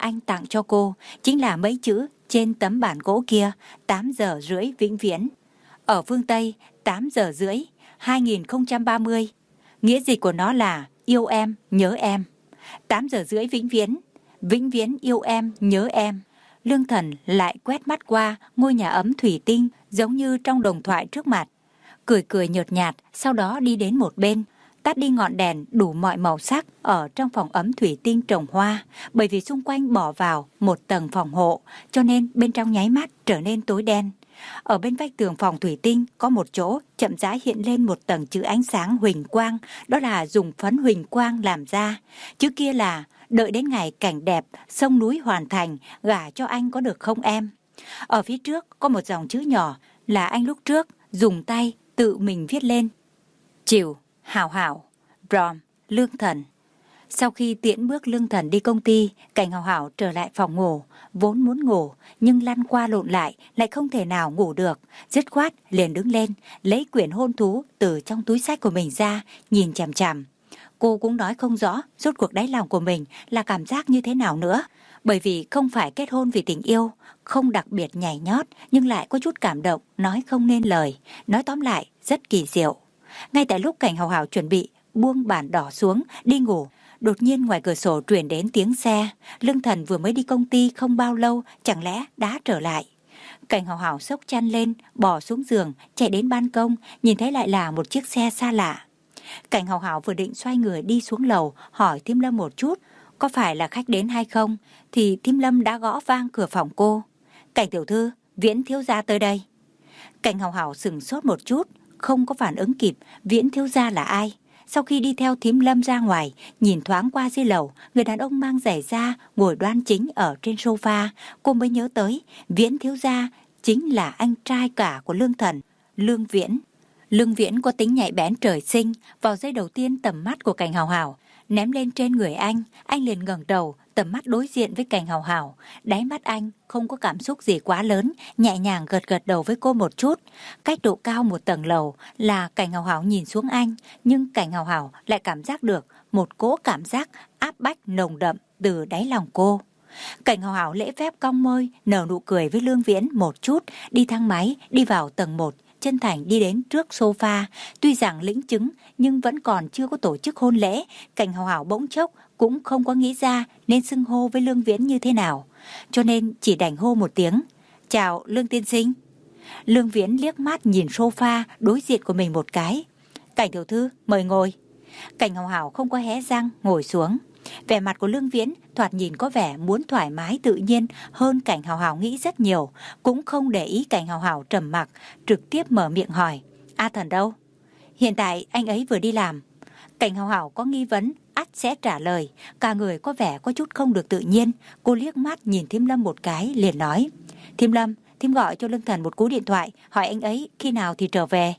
anh tặng cho cô, chính là mấy chữ trên tấm bản gỗ kia, tám giờ rưỡi vĩnh viễn. Ở phương Tây, tám giờ rưỡi, hai nghìn không trăm ba mươi. Nghĩa dịch của nó là yêu em, nhớ em. tám giờ rưỡi vĩnh viễn, vĩnh viễn yêu em, nhớ em. Lương Thần lại quét mắt qua ngôi nhà ấm thủy tinh giống như trong đồng thoại trước mặt. Cười cười nhợt nhạt, sau đó đi đến một bên, tắt đi ngọn đèn đủ mọi màu sắc ở trong phòng ấm thủy tinh trồng hoa. Bởi vì xung quanh bỏ vào một tầng phòng hộ, cho nên bên trong nháy mắt trở nên tối đen. Ở bên vách tường phòng thủy tinh có một chỗ chậm rãi hiện lên một tầng chữ ánh sáng huỳnh quang, đó là dùng phấn huỳnh quang làm ra. Chữ kia là đợi đến ngày cảnh đẹp, sông núi hoàn thành, gả cho anh có được không em? Ở phía trước có một dòng chữ nhỏ là anh lúc trước dùng tay tự mình viết lên. Chiều, Hảo Hảo, Rom, Lương Thần. Sau khi tiễn bước Lương Thần đi công ty, Cảnh Hảo Hảo trở lại phòng ngủ, vốn muốn ngủ nhưng lăn qua lộn lại lại không thể nào ngủ được, dứt khoát liền đứng lên, lấy quyển hôn thú từ trong túi xách của mình ra, nhìn chằm chằm. Cô cũng nói không rõ rốt cuộc đáy lòng của mình là cảm giác như thế nào nữa, bởi vì không phải kết hôn vì tình yêu, không đặc biệt nhảy nhót nhưng lại có chút cảm động, nói không nên lời, nói tóm lại rất kỳ diệu. Ngay tại lúc Cảnh Hảo Hảo chuẩn bị buông bản đỏ xuống đi ngủ, đột nhiên ngoài cửa sổ truyền đến tiếng xe. Lương Thần vừa mới đi công ty không bao lâu, chẳng lẽ đã trở lại? Cảnh Hảo Hảo xốc chăn lên, bỏ xuống giường, chạy đến ban công, nhìn thấy lại là một chiếc xe xa lạ. Cảnh Hảo Hảo vừa định xoay người đi xuống lầu hỏi Thiêm Lâm một chút có phải là khách đến hay không, thì Thiêm Lâm đã gõ vang cửa phòng cô. Cảnh tiểu thư, Viễn thiếu gia tới đây. Cảnh Hảo Hảo sửng sốt một chút, không có phản ứng kịp Viễn thiếu gia là ai. Sau khi đi theo Thiêm Lâm ra ngoài, nhìn thoáng qua dưới lầu, người đàn ông mang giày da ngồi đoan chính ở trên sofa, cô mới nhớ tới Viễn thiếu gia chính là anh trai cả của Lương Thần, Lương Viễn. Lương Viễn có tính nhạy bén trời sinh, vào giây đầu tiên tầm mắt của Cảnh Hảo Hảo ném lên trên người anh, anh liền ngẩng đầu, tầm mắt đối diện với Cảnh Hảo Hảo, đáy mắt anh không có cảm xúc gì quá lớn, nhẹ nhàng gật gật đầu với cô một chút. Cách độ cao một tầng lầu là Cảnh Hảo Hảo nhìn xuống anh, nhưng Cảnh Hảo Hảo lại cảm giác được một cỗ cảm giác áp bách nồng đậm từ đáy lòng cô. Cảnh Hảo Hảo lễ phép cong môi, nở nụ cười với Lương Viễn một chút, đi thang máy, đi vào tầng một. Chân thành đi đến trước sofa, tuy rằng lĩnh chứng nhưng vẫn còn chưa có tổ chức hôn lễ. Cảnh Hảo Hảo bỗng chốc cũng không có nghĩ ra nên xưng hô với Lương Viễn như thế nào, cho nên chỉ đành hô một tiếng, chào Lương tiên sinh. Lương Viễn liếc mắt nhìn sofa đối diện của mình một cái. Cảnh tiểu thư, mời ngồi. Cảnh Hảo Hảo không có hé răng ngồi xuống. Vẻ mặt của Lương Viễn thoạt nhìn có vẻ muốn thoải mái tự nhiên hơn Cảnh Hảo Hảo nghĩ rất nhiều, cũng không để ý Cảnh Hảo Hảo trầm mặc, trực tiếp mở miệng hỏi, A Thần đâu? Hiện tại anh ấy vừa đi làm. Cảnh Hảo Hảo có nghi vấn, ắt sẽ trả lời, cả người có vẻ có chút không được tự nhiên. Cô liếc mắt nhìn Thiêm Lâm một cái, liền nói, Thiêm Lâm, Thiêm gọi cho Lương Thần một cú điện thoại, hỏi anh ấy khi nào thì trở về.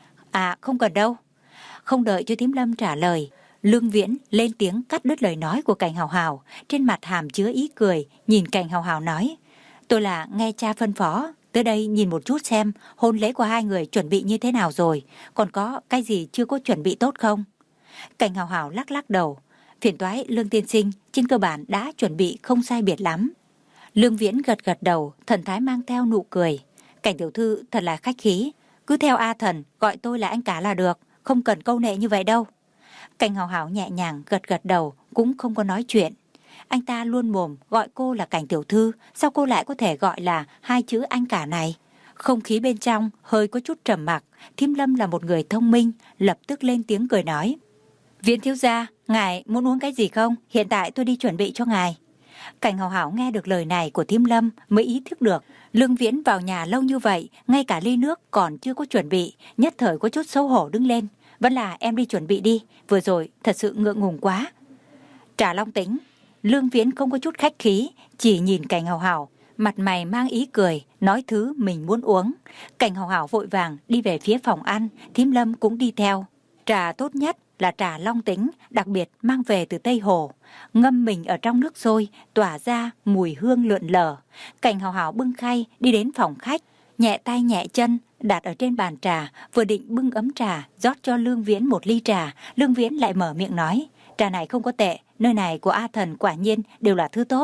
À, không cần đâu. Không đợi cho Thiêm Lâm trả lời, Lương Viễn lên tiếng cắt đứt lời nói của Cảnh Hảo Hảo, trên mặt hàm chứa ý cười, nhìn Cảnh Hảo Hảo nói, tôi là nghe cha phân phó, tới đây nhìn một chút xem hôn lễ của hai người chuẩn bị như thế nào rồi, còn có cái gì chưa có chuẩn bị tốt không? Cảnh Hảo Hảo lắc lắc đầu, phiền toái Lương tiên sinh, trên cơ bản đã chuẩn bị không sai biệt lắm. Lương Viễn gật gật đầu, thần thái mang theo nụ cười, Cảnh tiểu thư thật là khách khí, cứ theo A Thần, gọi tôi là anh cả là được, không cần câu nệ như vậy đâu. Cảnh Hảo Hảo nhẹ nhàng gật gật đầu, cũng không có nói chuyện. Anh ta luôn mồm gọi cô là Cảnh tiểu thư, sao cô lại có thể gọi là hai chữ anh cả này? Không khí bên trong hơi có chút trầm mặc. Thiêm Lâm là một người thông minh, lập tức lên tiếng cười nói, Viễn thiếu gia, ngài muốn uống cái gì không? Hiện tại tôi đi chuẩn bị cho ngài. Cảnh Hảo Hảo nghe được lời này của Thiêm Lâm mới ý thức được Lương Viễn vào nhà lâu như vậy, ngay cả ly nước còn chưa có chuẩn bị, nhất thời có chút xấu hổ đứng lên. Vẫn là em đi chuẩn bị đi, vừa rồi thật sự ngượng ngùng quá. Trà long tính. Lương Viễn không có chút khách khí, chỉ nhìn Cảnh Hảo Hảo, mặt mày mang ý cười, nói thứ mình muốn uống. Cảnh Hảo Hảo vội vàng đi về phía phòng ăn, Thiêm Lâm cũng đi theo. Trà tốt nhất là trà long tính, đặc biệt mang về từ Tây Hồ, ngâm mình ở trong nước sôi, tỏa ra mùi hương lượn lờ. Cảnh Hảo Hảo bưng khay đi đến phòng khách, nhẹ tay nhẹ chân đặt ở trên bàn trà, vừa định bưng ấm trà rót cho Lương Viễn một ly trà, Lương Viễn lại mở miệng nói, trà này không có tệ, nơi này của A Thần quả nhiên đều là thứ tốt.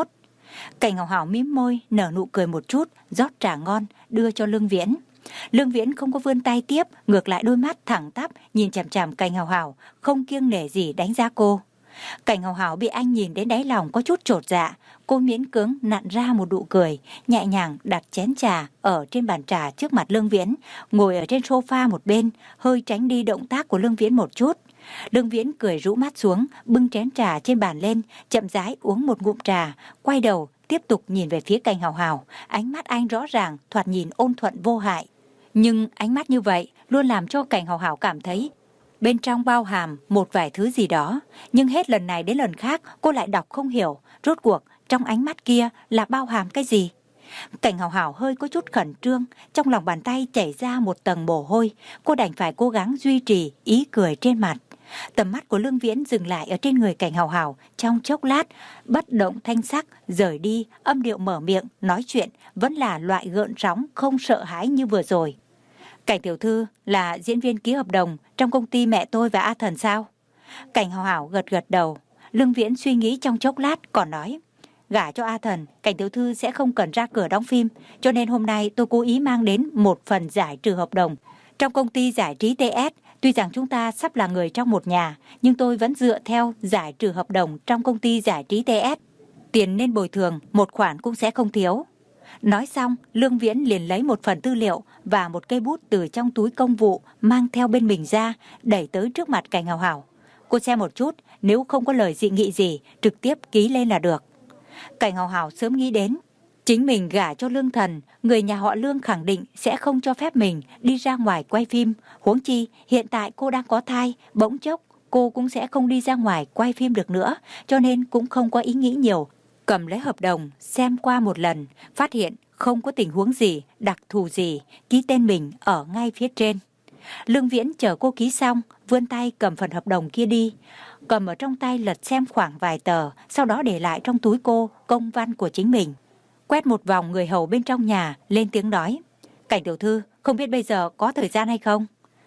Cảnh Hào Hào mím môi, nở nụ cười một chút, rót trà ngon, đưa cho Lương Viễn. Lương Viễn không có vươn tay tiếp, ngược lại đôi mắt thẳng tắp, nhìn chằm chằm Cảnh Hào Hào, không kiêng nể gì đánh giá cô. Cảnh Hào Hào bị anh nhìn đến đáy lòng có chút chột dạ, cô miễn cưỡng nặn ra một nụ cười, nhẹ nhàng đặt chén trà ở trên bàn trà trước mặt Lương Viễn, ngồi ở trên sofa một bên, hơi tránh đi động tác của Lương Viễn một chút. Lương Viễn cười rũ mắt xuống, bưng chén trà trên bàn lên, chậm rãi uống một ngụm trà, quay đầu tiếp tục nhìn về phía Cảnh Hào Hào, ánh mắt anh rõ ràng, thoạt nhìn ôn thuận vô hại. Nhưng ánh mắt như vậy luôn làm cho Cảnh Hào Hào cảm thấy bên trong bao hàm một vài thứ gì đó, nhưng hết lần này đến lần khác cô lại đọc không hiểu, rốt cuộc trong ánh mắt kia là bao hàm cái gì. Cảnh Hào Hào hơi có chút khẩn trương, trong lòng bàn tay chảy ra một tầng mồ hôi, cô đành phải cố gắng duy trì ý cười trên mặt. Tầm mắt của Lương Viễn dừng lại ở trên người Cảnh Hào Hào trong chốc lát, bất động thanh sắc, rời đi, âm điệu mở miệng, nói chuyện vẫn là loại gợn sóng không sợ hãi như vừa rồi. Cảnh tiểu thư là diễn viên ký hợp đồng trong công ty mẹ tôi và A Thần sao? Cảnh Hào Hào gật gật đầu. Lương Viễn suy nghĩ trong chốc lát còn nói, gả cho A Thần, Cảnh tiểu thư sẽ không cần ra cửa đóng phim, cho nên hôm nay tôi cố ý mang đến một phần giải trừ hợp đồng trong công ty giải trí tê ét. Tuy rằng chúng ta sắp là người trong một nhà, nhưng tôi vẫn dựa theo giải trừ hợp đồng trong công ty giải trí tê ét. Tiền nên bồi thường, một khoản cũng sẽ không thiếu. Nói xong, Lương Viễn liền lấy một phần tư liệu và một cây bút từ trong túi công vụ mang theo bên mình ra, đẩy tới trước mặt Cảnh Hào Hào. Cô xem một chút, nếu không có lời dị nghị gì, trực tiếp ký lên là được. Cảnh Hào Hào sớm nghĩ đến, chính mình gả cho Lương Thần, người nhà họ Lương khẳng định sẽ không cho phép mình đi ra ngoài quay phim. Huống chi, hiện tại cô đang có thai, bỗng chốc cô cũng sẽ không đi ra ngoài quay phim được nữa, cho nên cũng không có ý nghĩ nhiều. Cầm lấy hợp đồng, xem qua một lần, phát hiện không có tình huống gì, đặc thù gì, ký tên mình ở ngay phía trên. Lương Viễn chờ cô ký xong, vươn tay cầm phần hợp đồng kia đi, cầm ở trong tay lật xem khoảng vài tờ, sau đó để lại trong túi cô công văn của chính mình. Quét một vòng người hầu bên trong nhà, lên tiếng nói, Cảnh tiểu thư, không biết bây giờ có thời gian hay không?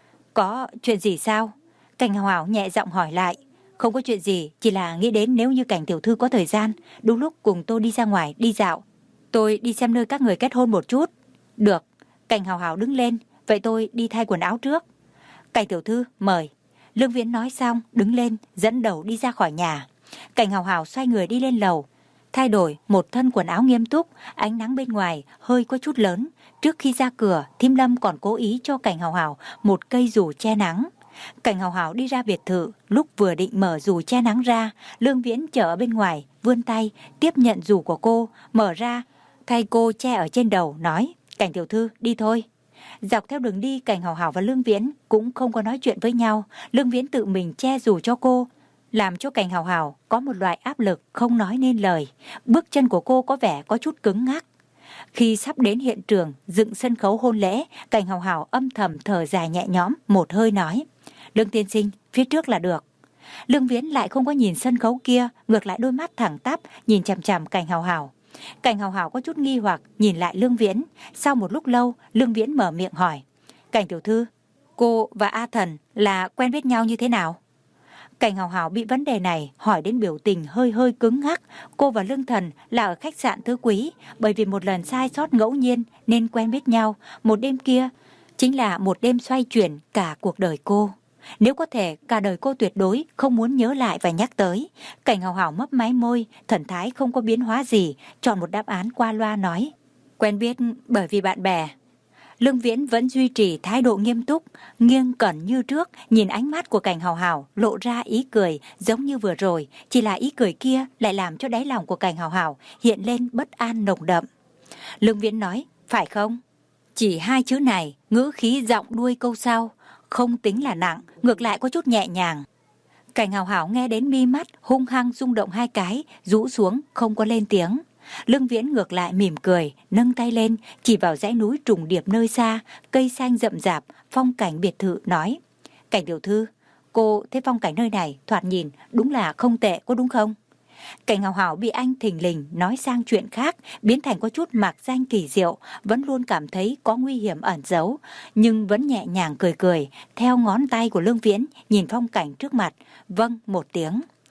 Có chuyện gì sao? Cảnh Hào Hào nhẹ giọng hỏi lại. Không có chuyện gì, chỉ là nghĩ đến nếu như Cảnh tiểu thư có thời gian, đúng lúc cùng tôi đi ra ngoài, đi dạo. Tôi đi xem nơi các người kết hôn một chút. Được. Cảnh Hào Hào đứng lên, vậy tôi đi thay quần áo trước. Cảnh tiểu thư, mời. Lương Viễn nói xong, đứng lên, dẫn đầu đi ra khỏi nhà. Cảnh Hào Hào xoay người đi lên lầu, thay đổi một thân quần áo nghiêm túc. Ánh nắng bên ngoài hơi có chút lớn. Trước khi ra cửa, Thím Lâm còn cố ý cho Cảnh Hào Hào một cây dù che nắng. Cảnh Hào Hào đi ra biệt thự, lúc vừa định mở dù che nắng ra, Lương Viễn chờ ở bên ngoài, vươn tay tiếp nhận dù của cô, mở ra thay cô che ở trên đầu, nói, Cảnh tiểu thư, đi thôi. Dọc theo đường đi, Cảnh Hào Hào và Lương Viễn cũng không có nói chuyện với nhau. Lương Viễn tự mình che dù cho cô, làm cho Cảnh Hào Hào có một loại áp lực không nói nên lời. Bước chân của cô có vẻ có chút cứng ngắc. Khi sắp đến hiện trường dựng sân khấu hôn lễ, Cảnh Hào Hào âm thầm thở dài nhẹ nhõm, một hơi nói, Lương tiên sinh, phía trước là được. Lương Viễn lại không có nhìn sân khấu kia, ngược lại đôi mắt thẳng tắp nhìn chằm chằm Cảnh Hào Hào. Cảnh Hào Hào có chút nghi hoặc nhìn lại Lương Viễn. Sau một lúc lâu, Lương Viễn mở miệng hỏi, Cảnh tiểu thư, cô và A Thần là quen biết nhau như thế nào? Cảnh Hào Hào bị vấn đề này hỏi đến biểu tình hơi hơi cứng ngắc. Cô và Lương Thần là ở khách sạn Tứ Quý, bởi vì một lần sai sót ngẫu nhiên nên quen biết nhau. Một đêm kia chính là một đêm xoay chuyển cả cuộc đời cô. Nếu có thể, cả đời cô tuyệt đối không muốn nhớ lại và nhắc tới. Cảnh Hào Hào mấp máy môi, thần thái không có biến hóa gì, chọn một đáp án qua loa nói, quen biết bởi vì bạn bè. Lương Viễn vẫn duy trì thái độ nghiêm túc, nghiêng cẩn như trước, nhìn ánh mắt của Cảnh Hào Hào lộ ra ý cười giống như vừa rồi, chỉ là ý cười kia lại làm cho đáy lòng của Cảnh Hào Hào hiện lên bất an nồng đậm. Lương Viễn nói, phải không? Chỉ hai chữ này, ngữ khí giọng đuôi câu sau, không tính là nặng, ngược lại có chút nhẹ nhàng. Cảnh Hào Hào nghe đến mi mắt hung hăng rung động hai cái, rũ xuống không có lên tiếng. Lương Viễn ngược lại mỉm cười, nâng tay lên, chỉ vào dãy núi trùng điệp nơi xa, cây xanh rậm rạp, phong cảnh biệt thự nói, Cảnh tiểu thư, cô thấy phong cảnh nơi này thoạt nhìn đúng là không tệ, có đúng không? Cảnh Hào Hào bị anh thình lình nói sang chuyện khác, biến thành có chút mạc danh kỳ diệu, vẫn luôn cảm thấy có nguy hiểm ẩn giấu, nhưng vẫn nhẹ nhàng cười cười, theo ngón tay của Lương Viễn nhìn phong cảnh trước mặt, vâng một tiếng.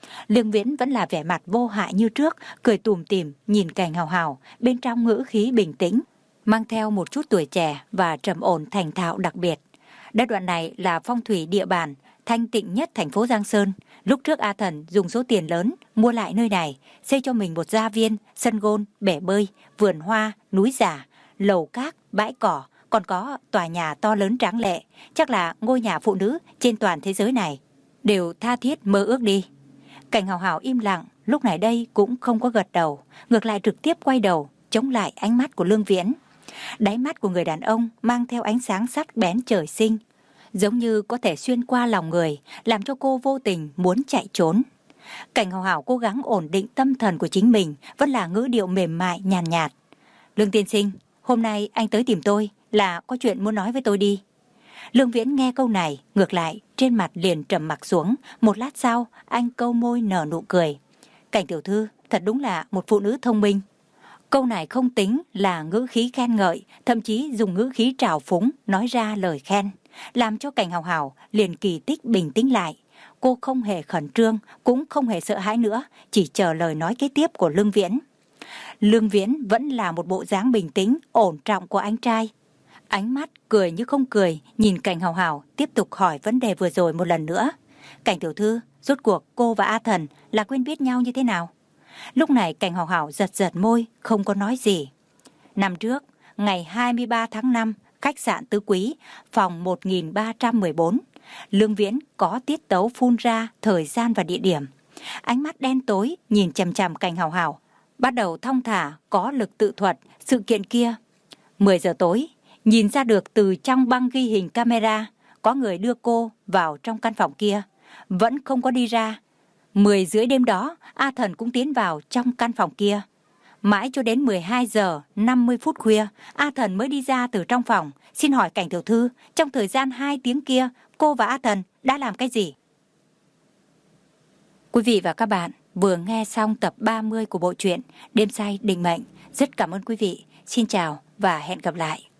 Lương Viễn vẫn là vẻ mặt vô hại như trước, cười tủm tỉm nhìn Cảnh Hào Hào, bên trong ngữ khí bình tĩnh, mang theo một chút tuổi trẻ và trầm ổn thành thạo đặc biệt. Đất đoạn này là phong thủy địa bàn thanh tịnh nhất thành phố Giang Sơn. Lúc trước A Thần dùng số tiền lớn mua lại nơi này, xây cho mình một gia viên, sân gôn, bể bơi, vườn hoa, núi giả, lầu cát, bãi cỏ, còn có tòa nhà to lớn tráng lệ, chắc là ngôi nhà phụ nữ trên toàn thế giới này đều tha thiết mơ ước đi. Cảnh Hào Hào im lặng, lúc này đây cũng không có gật đầu, ngược lại trực tiếp quay đầu chống lại ánh mắt của Lương Viễn. Đáy mắt của người đàn ông mang theo ánh sáng sắc bén trời sinh, giống như có thể xuyên qua lòng người, làm cho cô vô tình muốn chạy trốn. Cảnh Hào Hào cố gắng ổn định tâm thần của chính mình, vẫn là ngữ điệu mềm mại nhàn nhạt. Lương tiên sinh, hôm nay anh tới tìm tôi là có chuyện muốn nói với tôi đi. Lương Viễn nghe câu này, ngược lại trên mặt liền trầm mặc xuống. Một lát sau, anh câu môi nở nụ cười. Cảnh tiểu thư thật đúng là một phụ nữ thông minh. Câu này không tính là ngữ khí khen ngợi, thậm chí dùng ngữ khí trào phúng nói ra lời khen, làm cho Cảnh Hào Hào liền kỳ tích bình tĩnh lại. Cô không hề khẩn trương, cũng không hề sợ hãi nữa, chỉ chờ lời nói kế tiếp của Lương Viễn. Lương Viễn vẫn là một bộ dáng bình tĩnh, ổn trọng của anh trai. Ánh mắt cười như không cười, nhìn Cảnh Hào Hào tiếp tục hỏi vấn đề vừa rồi một lần nữa. Cảnh tiểu thư, rốt cuộc cô và A Thần là quen biết nhau như thế nào? Lúc này Cảnh Hào Hào giật giật môi, không có nói gì. Năm trước, ngày hai mươi ba tháng năm, khách sạn Tứ Quý, phòng một nghìn ba trăm mười bốn. Lương Viễn có tiết tấu phun ra thời gian và địa điểm. Ánh mắt đen tối nhìn chằm chằm Cảnh Hào Hào, bắt đầu thong thả, có lực tự thuật sự kiện kia. mười giờ tối, nhìn ra được từ trong băng ghi hình camera, có người đưa cô vào trong căn phòng kia, vẫn không có đi ra. mười rưỡi đêm đó, A Thần cũng tiến vào trong căn phòng kia. Mãi cho đến mười hai giờ năm mươi phút khuya, A Thần mới đi ra từ trong phòng. Xin hỏi Cảnh tiểu thư, trong thời gian hai tiếng kia, cô và A Thần đã làm cái gì? Quý vị và các bạn vừa nghe xong tập ba mươi của bộ truyện Đêm Say Định Mệnh. Rất cảm ơn quý vị. Xin chào và hẹn gặp lại.